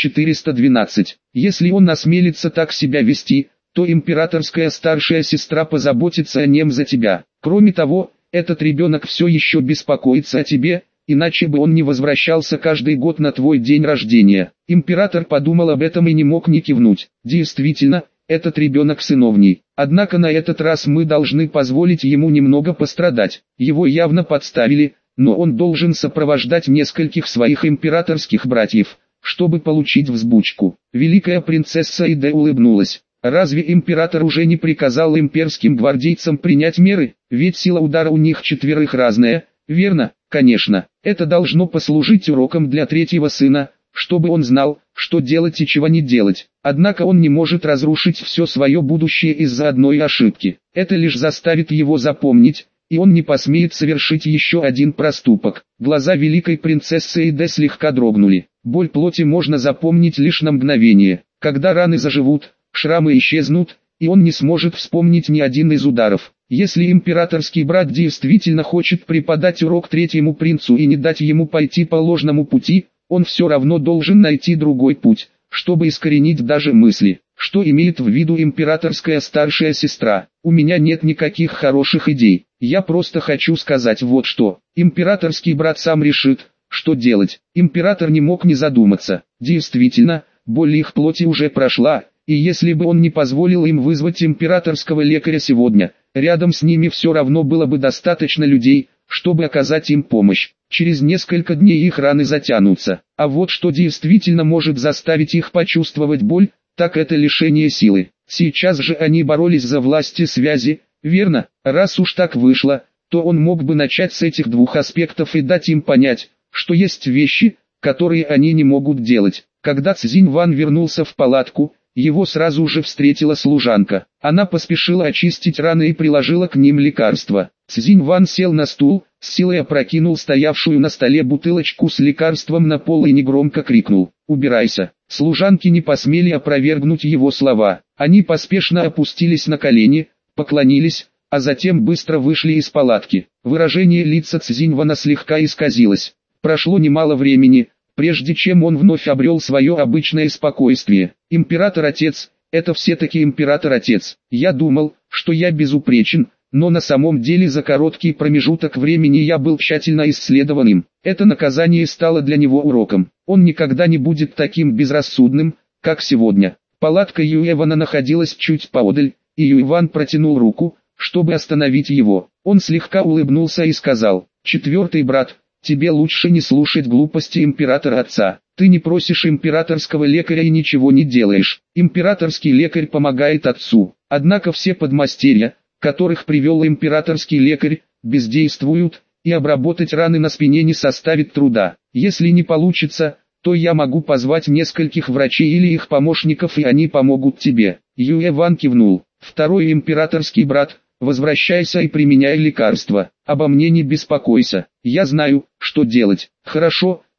412. Если он осмелится так себя вести, то императорская старшая сестра позаботится о нем за тебя. Кроме того, этот ребенок все еще беспокоится о тебе, иначе бы он не возвращался каждый год на твой день рождения. Император подумал об этом и не мог не кивнуть. Действительно, этот ребенок сыновний. Однако на этот раз мы должны позволить ему немного пострадать. Его явно подставили, но он должен сопровождать нескольких своих императорских братьев, чтобы получить взбучку. Великая принцесса Иде улыбнулась. Разве император уже не приказал имперским гвардейцам принять меры? Ведь сила удара у них четверых разная, верно? Конечно, это должно послужить уроком для третьего сына, чтобы он знал, что делать и чего не делать. Однако он не может разрушить все свое будущее из-за одной ошибки. Это лишь заставит его запомнить, и он не посмеет совершить еще один проступок. Глаза великой принцессы Иде слегка дрогнули. Боль плоти можно запомнить лишь на мгновение. Когда раны заживут, шрамы исчезнут, и он не сможет вспомнить ни один из ударов. Если императорский брат действительно хочет преподать урок третьему принцу и не дать ему пойти по ложному пути, он все равно должен найти другой путь, чтобы искоренить даже мысли, что имеет в виду императорская старшая сестра. У меня нет никаких хороших идей, я просто хочу сказать вот что. Императорский брат сам решит, что делать. Император не мог не задуматься. Действительно, боль их плоти уже прошла, и если бы он не позволил им вызвать императорского лекаря сегодня, рядом с ними все равно было бы достаточно людей, чтобы оказать им помощь. Через несколько дней их раны затянутся. А вот что действительно может заставить их почувствовать боль, так это лишение силы. Сейчас же они боролись за власть и связи, верно? Раз уж так вышло, то он мог бы начать с этих двух аспектов и дать им понять, что есть вещи, которые они не могут делать. Когда Цзинь Ван вернулся в палатку, его сразу же встретила служанка. Она поспешила очистить раны и приложила к ним лекарства. Цзинь Ван сел на стул, с силой опрокинул стоявшую на столе бутылочку с лекарством на пол и негромко крикнул: «Убирайся!». Служанки не посмели опровергнуть его слова. Они поспешно опустились на колени, поклонились, а затем быстро вышли из палатки. Выражение лица Цзинь Вана слегка исказилось. Прошло немало времени, прежде чем он вновь обрел свое обычное спокойствие. «Император-отец, это все-таки император-отец. Я думал, что я безупречен, но на самом деле за короткий промежуток времени я был тщательно исследован им. Это наказание стало для него уроком. Он никогда не будет таким безрассудным, как сегодня». Палатка Юэвана находилась чуть поодаль, и Юэван протянул руку, чтобы остановить его. Он слегка улыбнулся и сказал: «Четвертый брат, тебе лучше не слушать глупости императора-отца. Ты не просишь императорского лекаря и ничего не делаешь. Императорский лекарь помогает отцу. Однако все подмастерья, которых привел императорский лекарь, бездействуют, и обработать раны на спине не составит труда. Если не получится, то я могу позвать нескольких врачей или их помощников, и они помогут тебе». Юэван кивнул. «Второй императорский брат, возвращайся и применяй лекарства. Обо мне не беспокойся, я знаю, что делать». «Хорошо,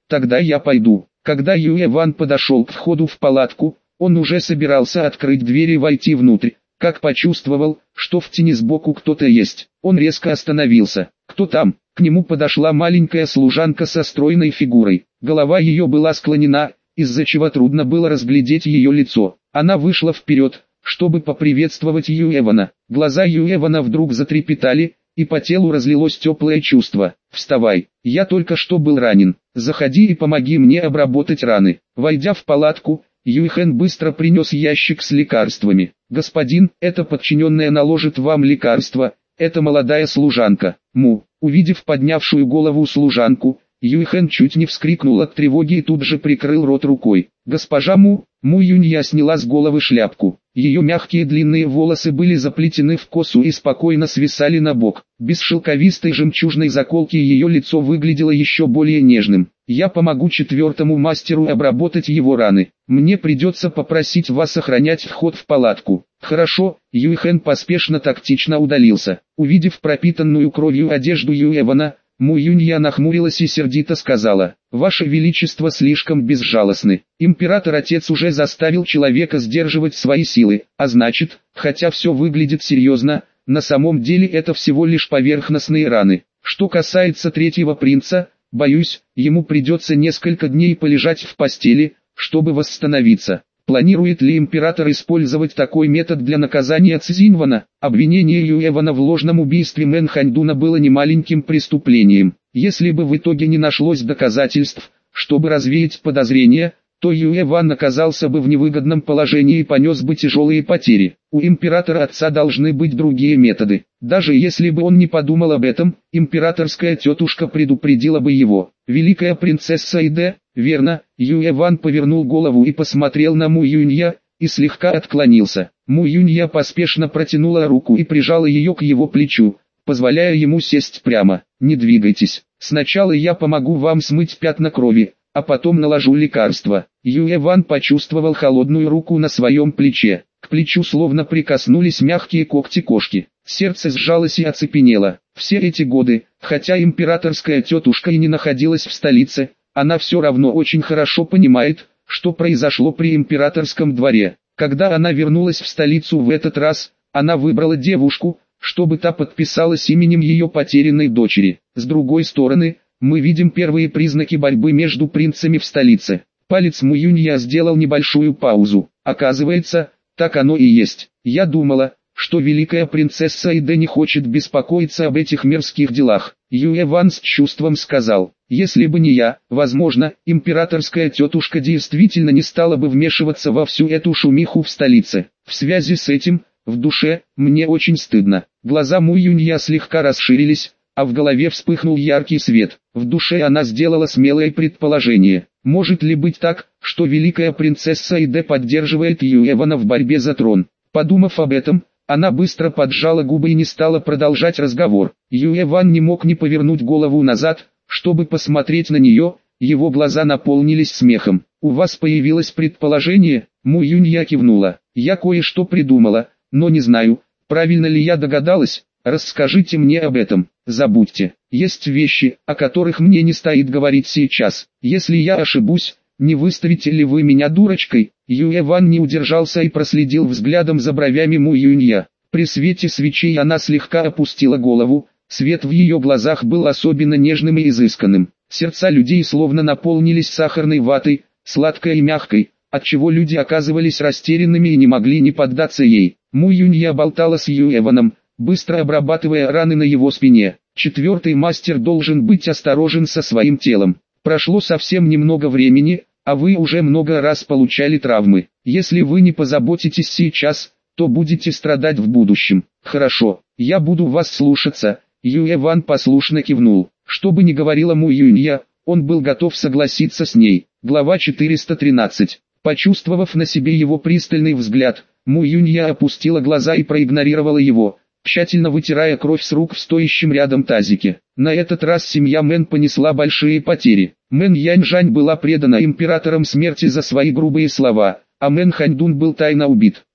тогда я пойду. Когда Юэ Ван подошел к входу в палатку, он уже собирался открыть дверь и войти внутрь, как почувствовал, что в тени сбоку кто-то есть. Он резко остановился. «Кто там?» К нему подошла маленькая служанка со стройной фигурой. Голова ее была склонена, из-за чего трудно было разглядеть ее лицо. Она вышла вперед, чтобы поприветствовать Юэвана. Глаза Юэвана вдруг затрепетали, и по телу разлилось теплое чувство. «Вставай, я только что был ранен. Заходи и помоги мне обработать раны». Войдя в палатку, Юйхэн быстро принес ящик с лекарствами. «Господин, эта подчиненная наложит вам лекарство, это молодая служанка». Увидев поднявшую голову служанку, Юйхэн чуть не вскрикнул от тревоги и тут же прикрыл рот рукой. «Госпожа Му Юнья сняла с головы шляпку. Ее мягкие длинные волосы были заплетены в косу и спокойно свисали на бок. Без шелковистой жемчужной заколки ее лицо выглядело еще более нежным. «Я помогу четвертому мастеру обработать его раны. Мне придется попросить вас охранять вход в палатку». «Хорошо». Юйхэн поспешно тактично удалился. Увидев пропитанную кровью одежду Юэвана, Му Юнья нахмурилась и сердито сказала: «Ваше Величество слишком безжалостны. Император-отец уже заставил человека сдерживать свои силы, а значит, хотя все выглядит серьезно, на самом деле это всего лишь поверхностные раны. Что касается третьего принца, боюсь, ему придется несколько дней полежать в постели, чтобы восстановиться». Планирует ли император использовать такой метод для наказания Цзиньвана? Обвинение Юэвана в ложном убийстве Мэн Ханьдуна было немаленьким преступлением. Если бы в итоге не нашлось доказательств, чтобы развеять подозрения, то Юэван оказался бы в невыгодном положении и понес бы тяжелые потери. У императора отца должны быть другие методы. Даже если бы он не подумал об этом, императорская тетушка предупредила бы его. Великая принцесса Иде, верно? Юэван повернул голову и посмотрел на Му Юнья, и слегка отклонился. Му Юнья поспешно протянула руку и прижала ее к его плечу, позволяя ему сесть прямо. «Не двигайтесь. Сначала я помогу вам смыть пятна крови, а потом наложу лекарство». Юэван почувствовал холодную руку на своем плече. К плечу словно прикоснулись мягкие когти кошки. Сердце сжалось и оцепенело. Все эти годы, хотя императорская тетушка и не находилась в столице, она все равно очень хорошо понимает, что произошло при императорском дворе. Когда она вернулась в столицу в этот раз, она выбрала девушку, чтобы та подписалась именем ее потерянной дочери. С другой стороны, мы видим первые признаки борьбы между принцами в столице. Палец Му Юнья сделал небольшую паузу. Оказывается, так оно и есть. Я думала, что великая принцесса Иде не хочет беспокоиться об этих мерзких делах. Юэван с чувством сказал: «Если бы не я, возможно, императорская тетушка действительно не стала бы вмешиваться во всю эту шумиху в столице. В связи с этим, в душе, мне очень стыдно». Глаза Му Юнья слегка расширились, а в голове вспыхнул яркий свет. В душе она сделала смелое предположение. Может ли быть так, что великая принцесса Иде поддерживает Юэвана в борьбе за трон? Подумав об этом, она быстро поджала губы и не стала продолжать разговор. Юэван не мог не повернуть голову назад, чтобы посмотреть на нее, его глаза наполнились смехом. «У вас появилось предположение?» Му Юнья кивнула. «Я кое-что придумала, но не знаю, правильно ли я догадалась. Расскажите мне об этом». «Забудьте, есть вещи, о которых мне не стоит говорить сейчас. Если я ошибусь, не выставите ли вы меня дурочкой?» Юэван не удержался и проследил взглядом за бровями Му Юнья. При свете свечей она слегка опустила голову, свет в ее глазах был особенно нежным и изысканным. Сердца людей словно наполнились сахарной ватой, сладкой и мягкой, отчего люди оказывались растерянными и не могли не поддаться ей. Му Юнья болтала с Юэваном, быстро обрабатывая раны на его спине. Четвертый мастер должен быть осторожен со своим телом. Прошло совсем немного времени, а вы уже много раз получали травмы. Если вы не позаботитесь сейчас, то будете страдать в будущем. Хорошо, я буду вас слушаться. Юэван послушно кивнул. Что бы ни говорила Му Юнья, он был готов согласиться с ней. Глава 413. Почувствовав на себе его пристальный взгляд, Му Юнья опустила глаза и проигнорировала его, тщательно вытирая кровь с рук в стоящем рядом тазике. На этот раз семья Мэн понесла большие потери. Мэн Яньжань была предана императором смерти за свои грубые слова, а Мэн Ханьдун был тайно убит.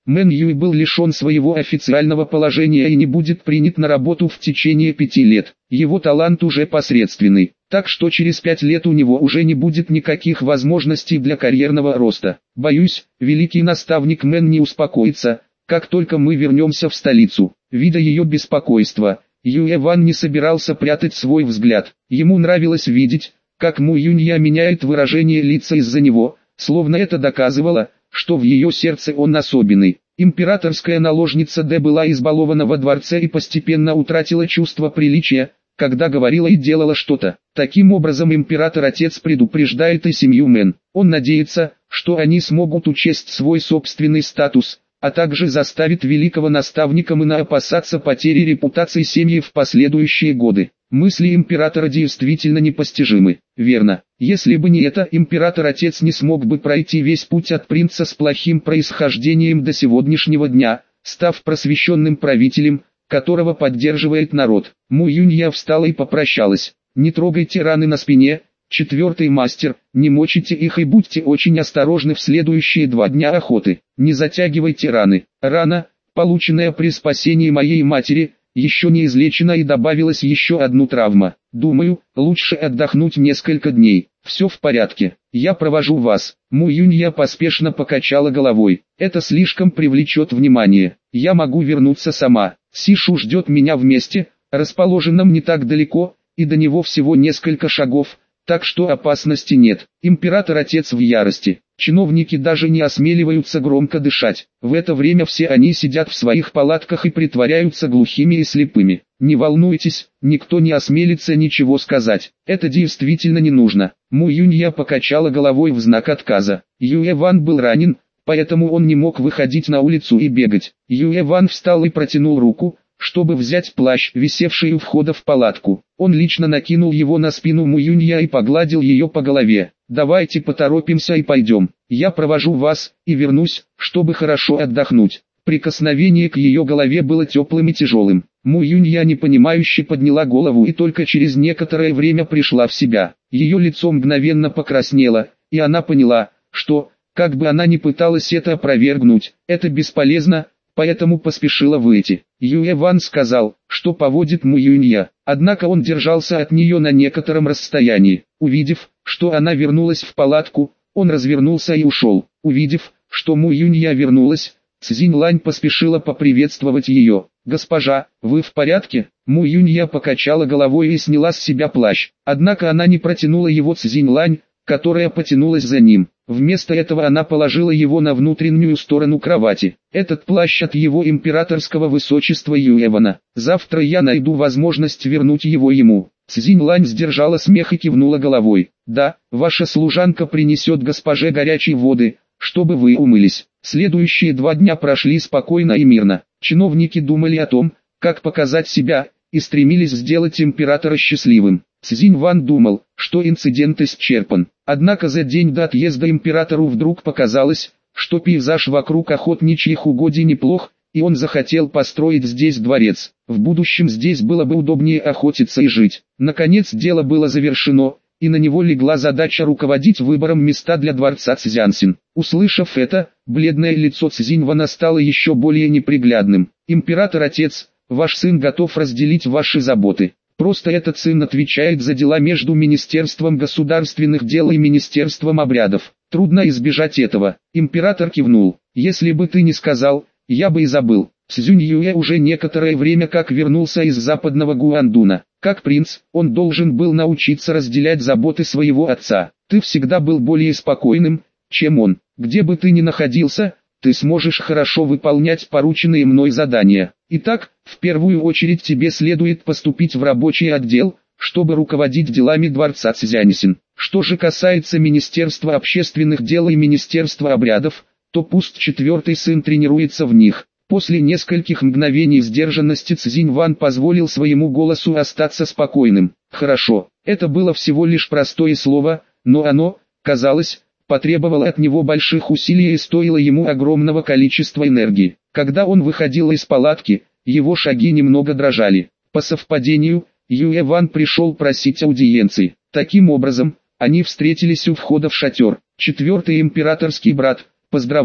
Мэн Юй был лишен своего официального положения и не будет принят на работу в течение 5 лет. Его талант уже посредственный, так что через 5 лет у него уже не будет никаких возможностей для карьерного роста. Боюсь, великий наставник Мэн не успокоится, как только мы вернемся в столицу. Видя ее беспокойство, Юэ Ван не собирался прятать свой взгляд. Ему нравилось видеть, как Му Юнья меняет выражение лица из-за него, словно это доказывало, что в ее сердце он особенный. Императорская наложница Дэ была избалована во дворце и постепенно утратила чувство приличия, когда говорила и делала что-то. Таким образом император-отец предупреждает и семью Мэн. Он надеется, что они смогут учесть свой собственный статус, а также заставит великого наставника Мэна опасаться потери репутации семьи в последующие годы. Мысли императора действительно непостижимы. Верно, если бы не это, император-отец не смог бы пройти весь путь от принца с плохим происхождением до сегодняшнего дня, став просвещенным правителем, которого поддерживает народ. Му Юнья встала и попрощалась. Не трогайте раны на спине, 4-й мастер, не мочите их и будьте очень осторожны в следующие 2 дня охоты. Не затягивайте раны. Рана, полученная при спасении моей матери, еще не излечена и добавилась еще одну травма. Думаю, лучше отдохнуть несколько дней. Все в порядке, я провожу вас. Му Юнья поспешно покачала головой. Это слишком привлечет внимание. Я могу вернуться сама. Сишу ждет меня в месте, расположенном не так далеко, и до него всего несколько шагов, так что опасности нет. Император-отец в ярости. Чиновники даже не осмеливаются громко дышать. В это время все они сидят в своих палатках и притворяются глухими и слепыми. Не волнуйтесь, никто не осмелится ничего сказать. Это действительно не нужно. Му Юнья покачала головой в знак отказа. Юэ Ван был ранен, поэтому он не мог выходить на улицу и бегать. Юэ Ван встал и протянул руку, чтобы взять плащ, висевший у входа в палатку. Он лично накинул его на спину Му Юнья и погладил ее по голове. «Давайте поторопимся и пойдем. Я провожу вас и вернусь, чтобы хорошо отдохнуть». Прикосновение к ее голове было теплым и тяжелым. Му Юнья непонимающе подняла голову и только через некоторое время пришла в себя. Ее лицо мгновенно покраснело, и она поняла, что, как бы она ни пыталась это опровергнуть, это бесполезно, поэтому поспешила выйти. Юэ Ван сказал, что поводит Му Юнья, однако он держался от нее на некотором расстоянии. Увидев, что она вернулась в палатку, он развернулся и ушел. Увидев, что Му Юнья вернулась, Цзинь Лань поспешила поприветствовать ее. «Госпожа, вы в порядке?» Му Юнья покачала головой и сняла с себя плащ. Однако она не протянула его Цзинь Лань, которая потянулась за ним. Вместо этого она положила его на внутреннюю сторону кровати. «Этот плащ от его императорского высочества Юэвана. Завтра я найду возможность вернуть его ему». Цзинь Лань сдержала смех и кивнула головой. «Да, ваша служанка принесет госпоже горячей воды, чтобы вы умылись». Следующие 2 дня прошли спокойно и мирно. Чиновники думали о том, как показать себя, и стремились сделать императора счастливым. Цзинь Ван думал, что инцидент исчерпан. Однако за день до отъезда императору вдруг показалось, что пейзаж вокруг охотничьих угодий неплох, и он захотел построить здесь дворец. В будущем здесь было бы удобнее охотиться и жить. Наконец дело было завершено, и на него легла задача руководить выбором места для дворца Цзянсин. Услышав это, бледное лицо Цзиньвана стало еще более неприглядным. «Император-отец, ваш сын готов разделить ваши заботы. Просто этот сын отвечает за дела между Министерством государственных дел и Министерством обрядов. Трудно избежать этого». Император кивнул. «Если бы ты не сказал, я бы и забыл». Цзюнь Юэ уже некоторое время как вернулся из западного Гуандуна. Как принц, он должен был научиться разделять заботы своего отца. Ты всегда был более спокойным, чем он. Где бы ты ни находился, ты сможешь хорошо выполнять порученные мной задания. Итак, в первую очередь тебе следует поступить в рабочий отдел, чтобы руководить делами дворца Цзянсин. Что же касается Министерства общественных дел и Министерства обрядов, то пусть 4-й сын тренируется в них. После нескольких мгновений сдержанности Цзинь Ван позволил своему голосу остаться спокойным. Хорошо, это было всего лишь простое слово, но оно, казалось, потребовало от него больших усилий и стоило ему огромного количества энергии. Когда он выходил из палатки, его шаги немного дрожали. По совпадению, Юэ Ван пришел просить аудиенции. Таким образом, они встретились у входа в шатер. 4-й императорский брат, поздравляю.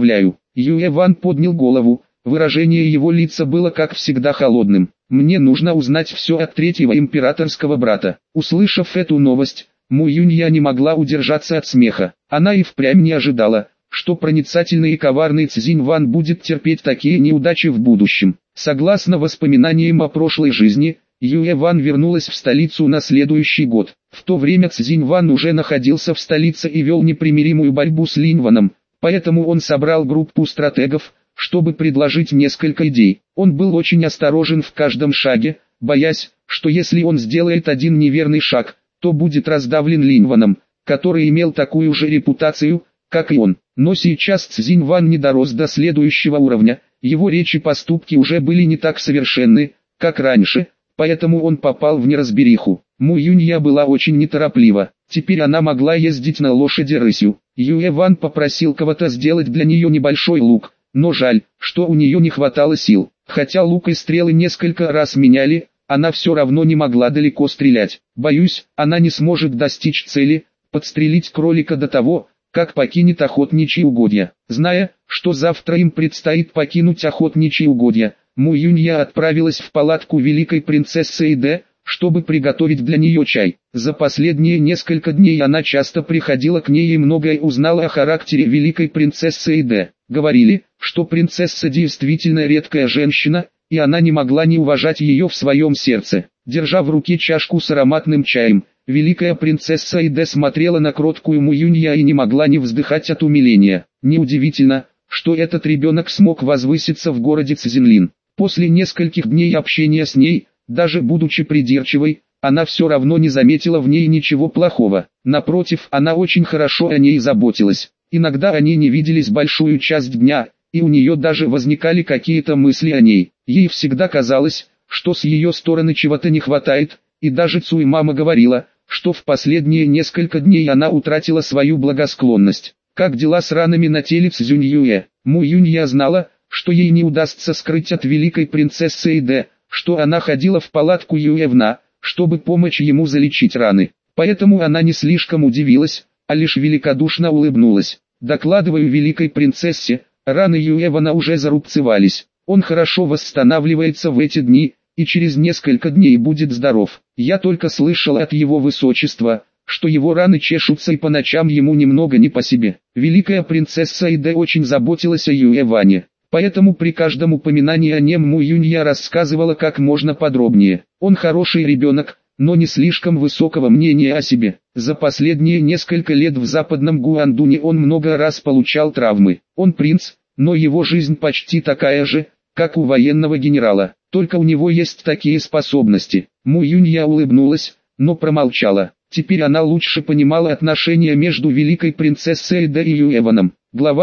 Юэ Ван поднял голову, выражение его лица было как всегда холодным. «Мне нужно узнать все от третьего императорского брата». Услышав эту новость, Му Юнья не могла удержаться от смеха. Она и впрямь не ожидала, что проницательный и коварный Цзинь Ван будет терпеть такие неудачи в будущем. Согласно воспоминаниям о прошлой жизни, Юэ Ван вернулась в столицу на следующий год. В то время Цзинь Ван уже находился в столице и вел непримиримую борьбу с Линь Ваном, поэтому он собрал группу стратегов, чтобы предложить несколько идей. Он был очень осторожен в каждом шаге, боясь, что если он сделает один неверный шаг, то будет раздавлен Линь Ваном, который имел такую же репутацию, как и он. Но сейчас Цзинь Ван не дорос до следующего уровня, его речи и поступки уже были не так совершенны, как раньше, поэтому он попал в неразбериху. Му Юнья была очень нетороплива, теперь она могла ездить на лошади рысью. Юэ Ван попросил кого-то сделать для нее небольшой лук, но жаль, что у нее не хватало сил. Хотя лук и стрелы несколько раз меняли, она все равно не могла далеко стрелять. Боюсь, она не сможет достичь цели, подстрелить кролика до того, как покинет охотничьи угодья. Зная, что завтра им предстоит покинуть охотничьи угодья, Му Юнья отправилась в палатку великой принцессы Иде, чтобы приготовить для нее чай. За последние несколько дней она часто приходила к ней и многое узнала о характере великой принцессы Иде. Говорили, что принцесса действительно редкая женщина, и она не могла не уважать ее в своем сердце. Держа в руке чашку с ароматным чаем, великая принцесса Иде смотрела на кроткую Му Юнья и не могла не вздыхать от умиления. Неудивительно, что этот ребенок смог возвыситься в городе Цзинлин. После нескольких дней общения с ней, даже будучи придирчивой, она все равно не заметила в ней ничего плохого. Напротив, она очень хорошо о ней заботилась. Иногда они не виделись большую часть дня, и у нее даже возникали какие-то мысли о ней. Ей всегда казалось, что с ее стороны чего-то не хватает, и даже Цуй мама говорила, что в последние несколько дней она утратила свою благосклонность. Как дела с ранами на теле Цзюнь Юэ? Му Юнья знала, что ей не удастся скрыть от великой принцессы Иде, что она ходила в палатку Юэвна, чтобы помочь ему залечить раны. Поэтому она не слишком удивилась, а лишь великодушно улыбнулась. «Докладываю великой принцессе, раны Юэвана уже зарубцевались. Он хорошо восстанавливается в эти дни, и через несколько дней будет здоров. Я только слышал от его высочества, что его раны чешутся и по ночам ему немного не по себе». Великая принцесса Иде очень заботилась о Юэване. Поэтому при каждом упоминании о нем Му Юнья рассказывала как можно подробнее. Он хороший ребенок, но не слишком высокого мнения о себе. За последние несколько лет в западном Гуандуне он много раз получал травмы. Он принц, но его жизнь почти такая же, как у военного генерала. Только у него есть такие способности. Му Юнья улыбнулась, но промолчала. Теперь она лучше понимала отношения между великой принцессой Иде и Юэваном. Глава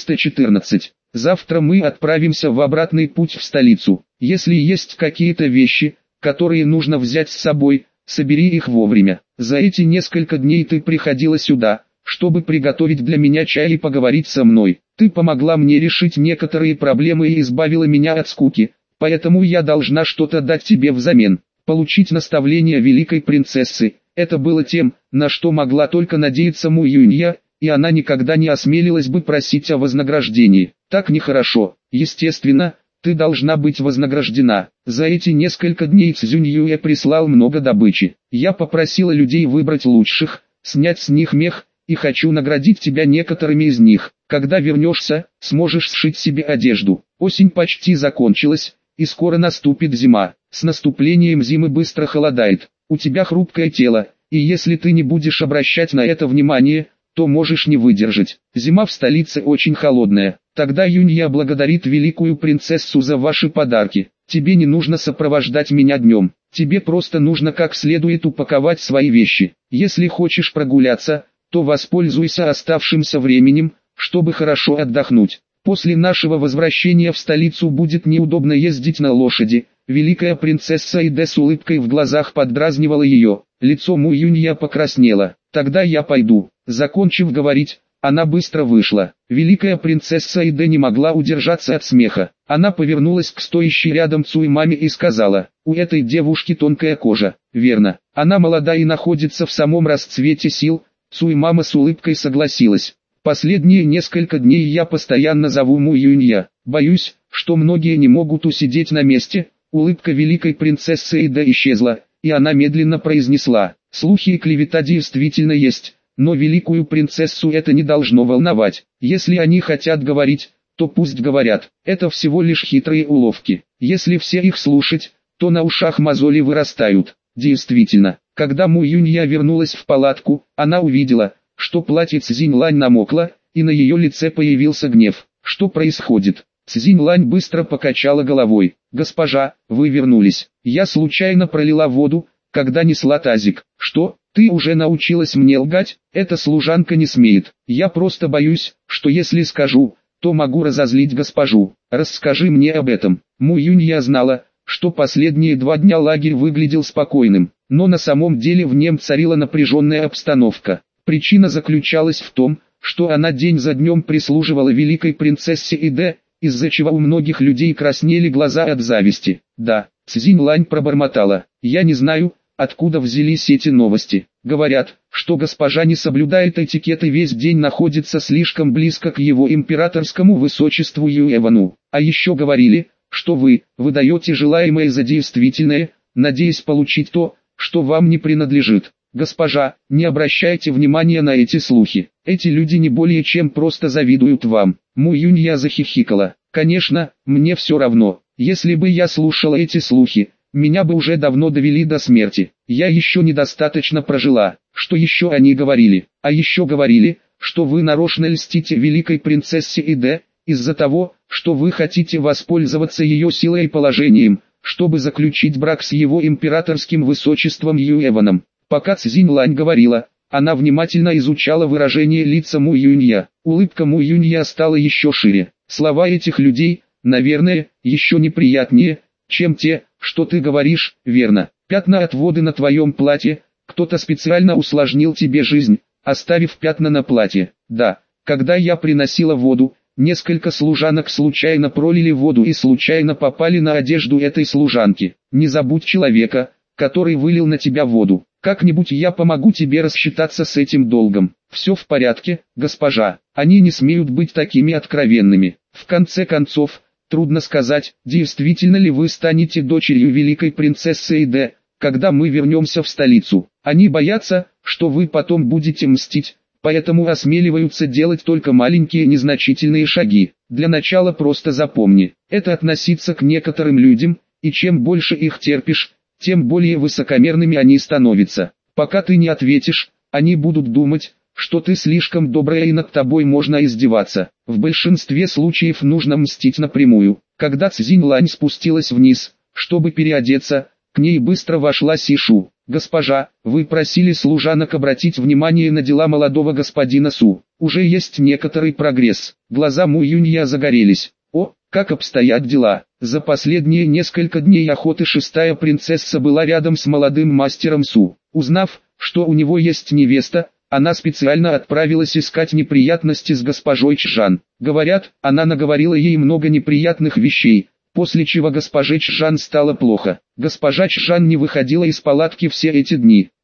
414. Завтра мы отправимся в обратный путь в столицу. Если есть какие-то вещи, которые нужно взять с собой, собери их вовремя. За эти несколько дней ты приходила сюда, чтобы приготовить для меня чай и поговорить со мной. Ты помогла мне решить некоторые проблемы и избавила меня от скуки, поэтому я должна что-то дать тебе взамен. Получить наставление великой принцессы – это было тем, на что могла только надеяться Му Юнья, и она никогда не осмелилась бы просить о вознаграждении. Так нехорошо. Естественно, ты должна быть вознаграждена. За эти несколько дней Цзюнь Юэ прислал много добычи. Я попросила людей выбрать лучших, снять с них мех, и хочу наградить тебя некоторыми из них. Когда вернешься, сможешь сшить себе одежду. Осень почти закончилась, и скоро наступит зима. С наступлением зимы быстро холодает. У тебя хрупкое тело, и если ты не будешь обращать на это внимание, то можешь не выдержать. Зима в столице очень холодная. Тогда Юнья благодарит великую принцессу за ваши подарки. Тебе не нужно сопровождать меня днем. Тебе просто нужно как следует упаковать свои вещи. Если хочешь прогуляться, то воспользуйся оставшимся временем, чтобы хорошо отдохнуть. После нашего возвращения в столицу будет неудобно ездить на лошади. Великая принцесса Иде с улыбкой в глазах поддразнивала ее. Лицо Му Юнья покраснело. «Тогда я пойду». Закончив говорить, она быстро вышла. Великая принцесса Иде не могла удержаться от смеха. Она повернулась к стоящей рядом Цуй маме и сказала: «У этой девушки тонкая кожа». «Верно. Она молода и находится в самом расцвете сил». Цуй мама с улыбкой согласилась. Последние несколько дней я постоянно зову Му Юнья. Боюсь, что многие не могут усидеть на месте. Улыбка великой принцессы Ида исчезла, и она медленно произнесла: слухи и клевета действительно есть, но великую принцессу это не должно волновать. Если они хотят говорить, то пусть говорят. Это всего лишь хитрые уловки. Если все их слушать, то на ушах мозоли вырастают. Действительно, когда Му Юнья вернулась в палатку, она увидела, что платье Цзиньлань намокло, и на ее лице появился гнев. Что происходит? Цзиньлань быстро покачала головой. «Госпожа, вы вернулись. Я случайно пролила воду, когда несла тазик». «Что, ты уже научилась мне лгать?» «Эта служанка не смеет. Я просто боюсь, что если скажу, то могу разозлить госпожу. Расскажи мне об этом». Му Юнья знала, что последние 2 дня лагерь выглядел спокойным, но на самом деле в нем царила напряженная обстановка. Причина заключалась в том, что она день за днем прислуживала великой принцессе Иде, из-за чего у многих людей краснели глаза от зависти. «Да», Цзиньлань пробормотала, — «я не знаю, откуда взялись эти новости. Говорят, что госпожа не соблюдает этикет и весь день находится слишком близко к его императорскому высочеству Юэвану. А еще говорили, что вы выдаете желаемое за действительное, надеясь получить то, что вам не принадлежит. Госпожа, не обращайте внимания на эти слухи. Эти люди не более чем просто завидуют вам». Му Юнья захихикала. «Конечно, мне все равно. Если бы я слушала эти слухи, меня бы уже давно довели до смерти. Я еще недостаточно прожила». «Что еще они говорили?» «А еще говорили, что вы нарочно льстите великой принцессе Иде, из-за того, что вы хотите воспользоваться ее силой и положением, чтобы заключить брак с его императорским высочеством Юэваном». Пока Цзиньлань говорила, она внимательно изучала выражение лица Му Юнья. Улыбка Му Юнья стала еще шире. «Слова этих людей, наверное, еще неприятнее, чем те, что ты говоришь, верно? Пятна от воды на твоем платье, кто-то специально усложнил тебе жизнь, оставив пятна на платье. Да, когда я приносила воду, несколько служанок случайно пролили воду и случайно попали на одежду этой служанки. Не забудь человека, который вылил на тебя воду. Как-нибудь я помогу тебе рассчитаться с этим долгом». «Все в порядке, госпожа, они не смеют быть такими откровенными. В конце концов, трудно сказать, действительно ли вы станете дочерью великой принцессы Иде, когда мы вернемся в столицу. Они боятся, что вы потом будете мстить, поэтому осмеливаются делать только маленькие незначительные шаги. Для начала просто запомни, это относится к некоторым людям, и чем больше их терпишь, тем более высокомерными они становятся. Пока ты не ответишь, они будут думать, что ты слишком добрая и над тобой можно издеваться. В большинстве случаев нужно мстить напрямую». Когда Цзиньлань спустилась вниз, чтобы переодеться, к ней быстро вошла Сишу. «Госпожа, вы просили служанок обратить внимание на дела молодого господина Су. Уже есть некоторый прогресс». Глаза Му Юнья загорелись. «О, как обстоят дела?» За последние несколько дней охоты 6-я принцесса была рядом с молодым мастером Су. Узнав, что у него есть невеста, она специально отправилась искать неприятности с госпожой Чжан. Говорят, она наговорила ей много неприятных вещей, после чего госпоже Чжан стало плохо. Госпожа Чжан не выходила из палатки все эти дни.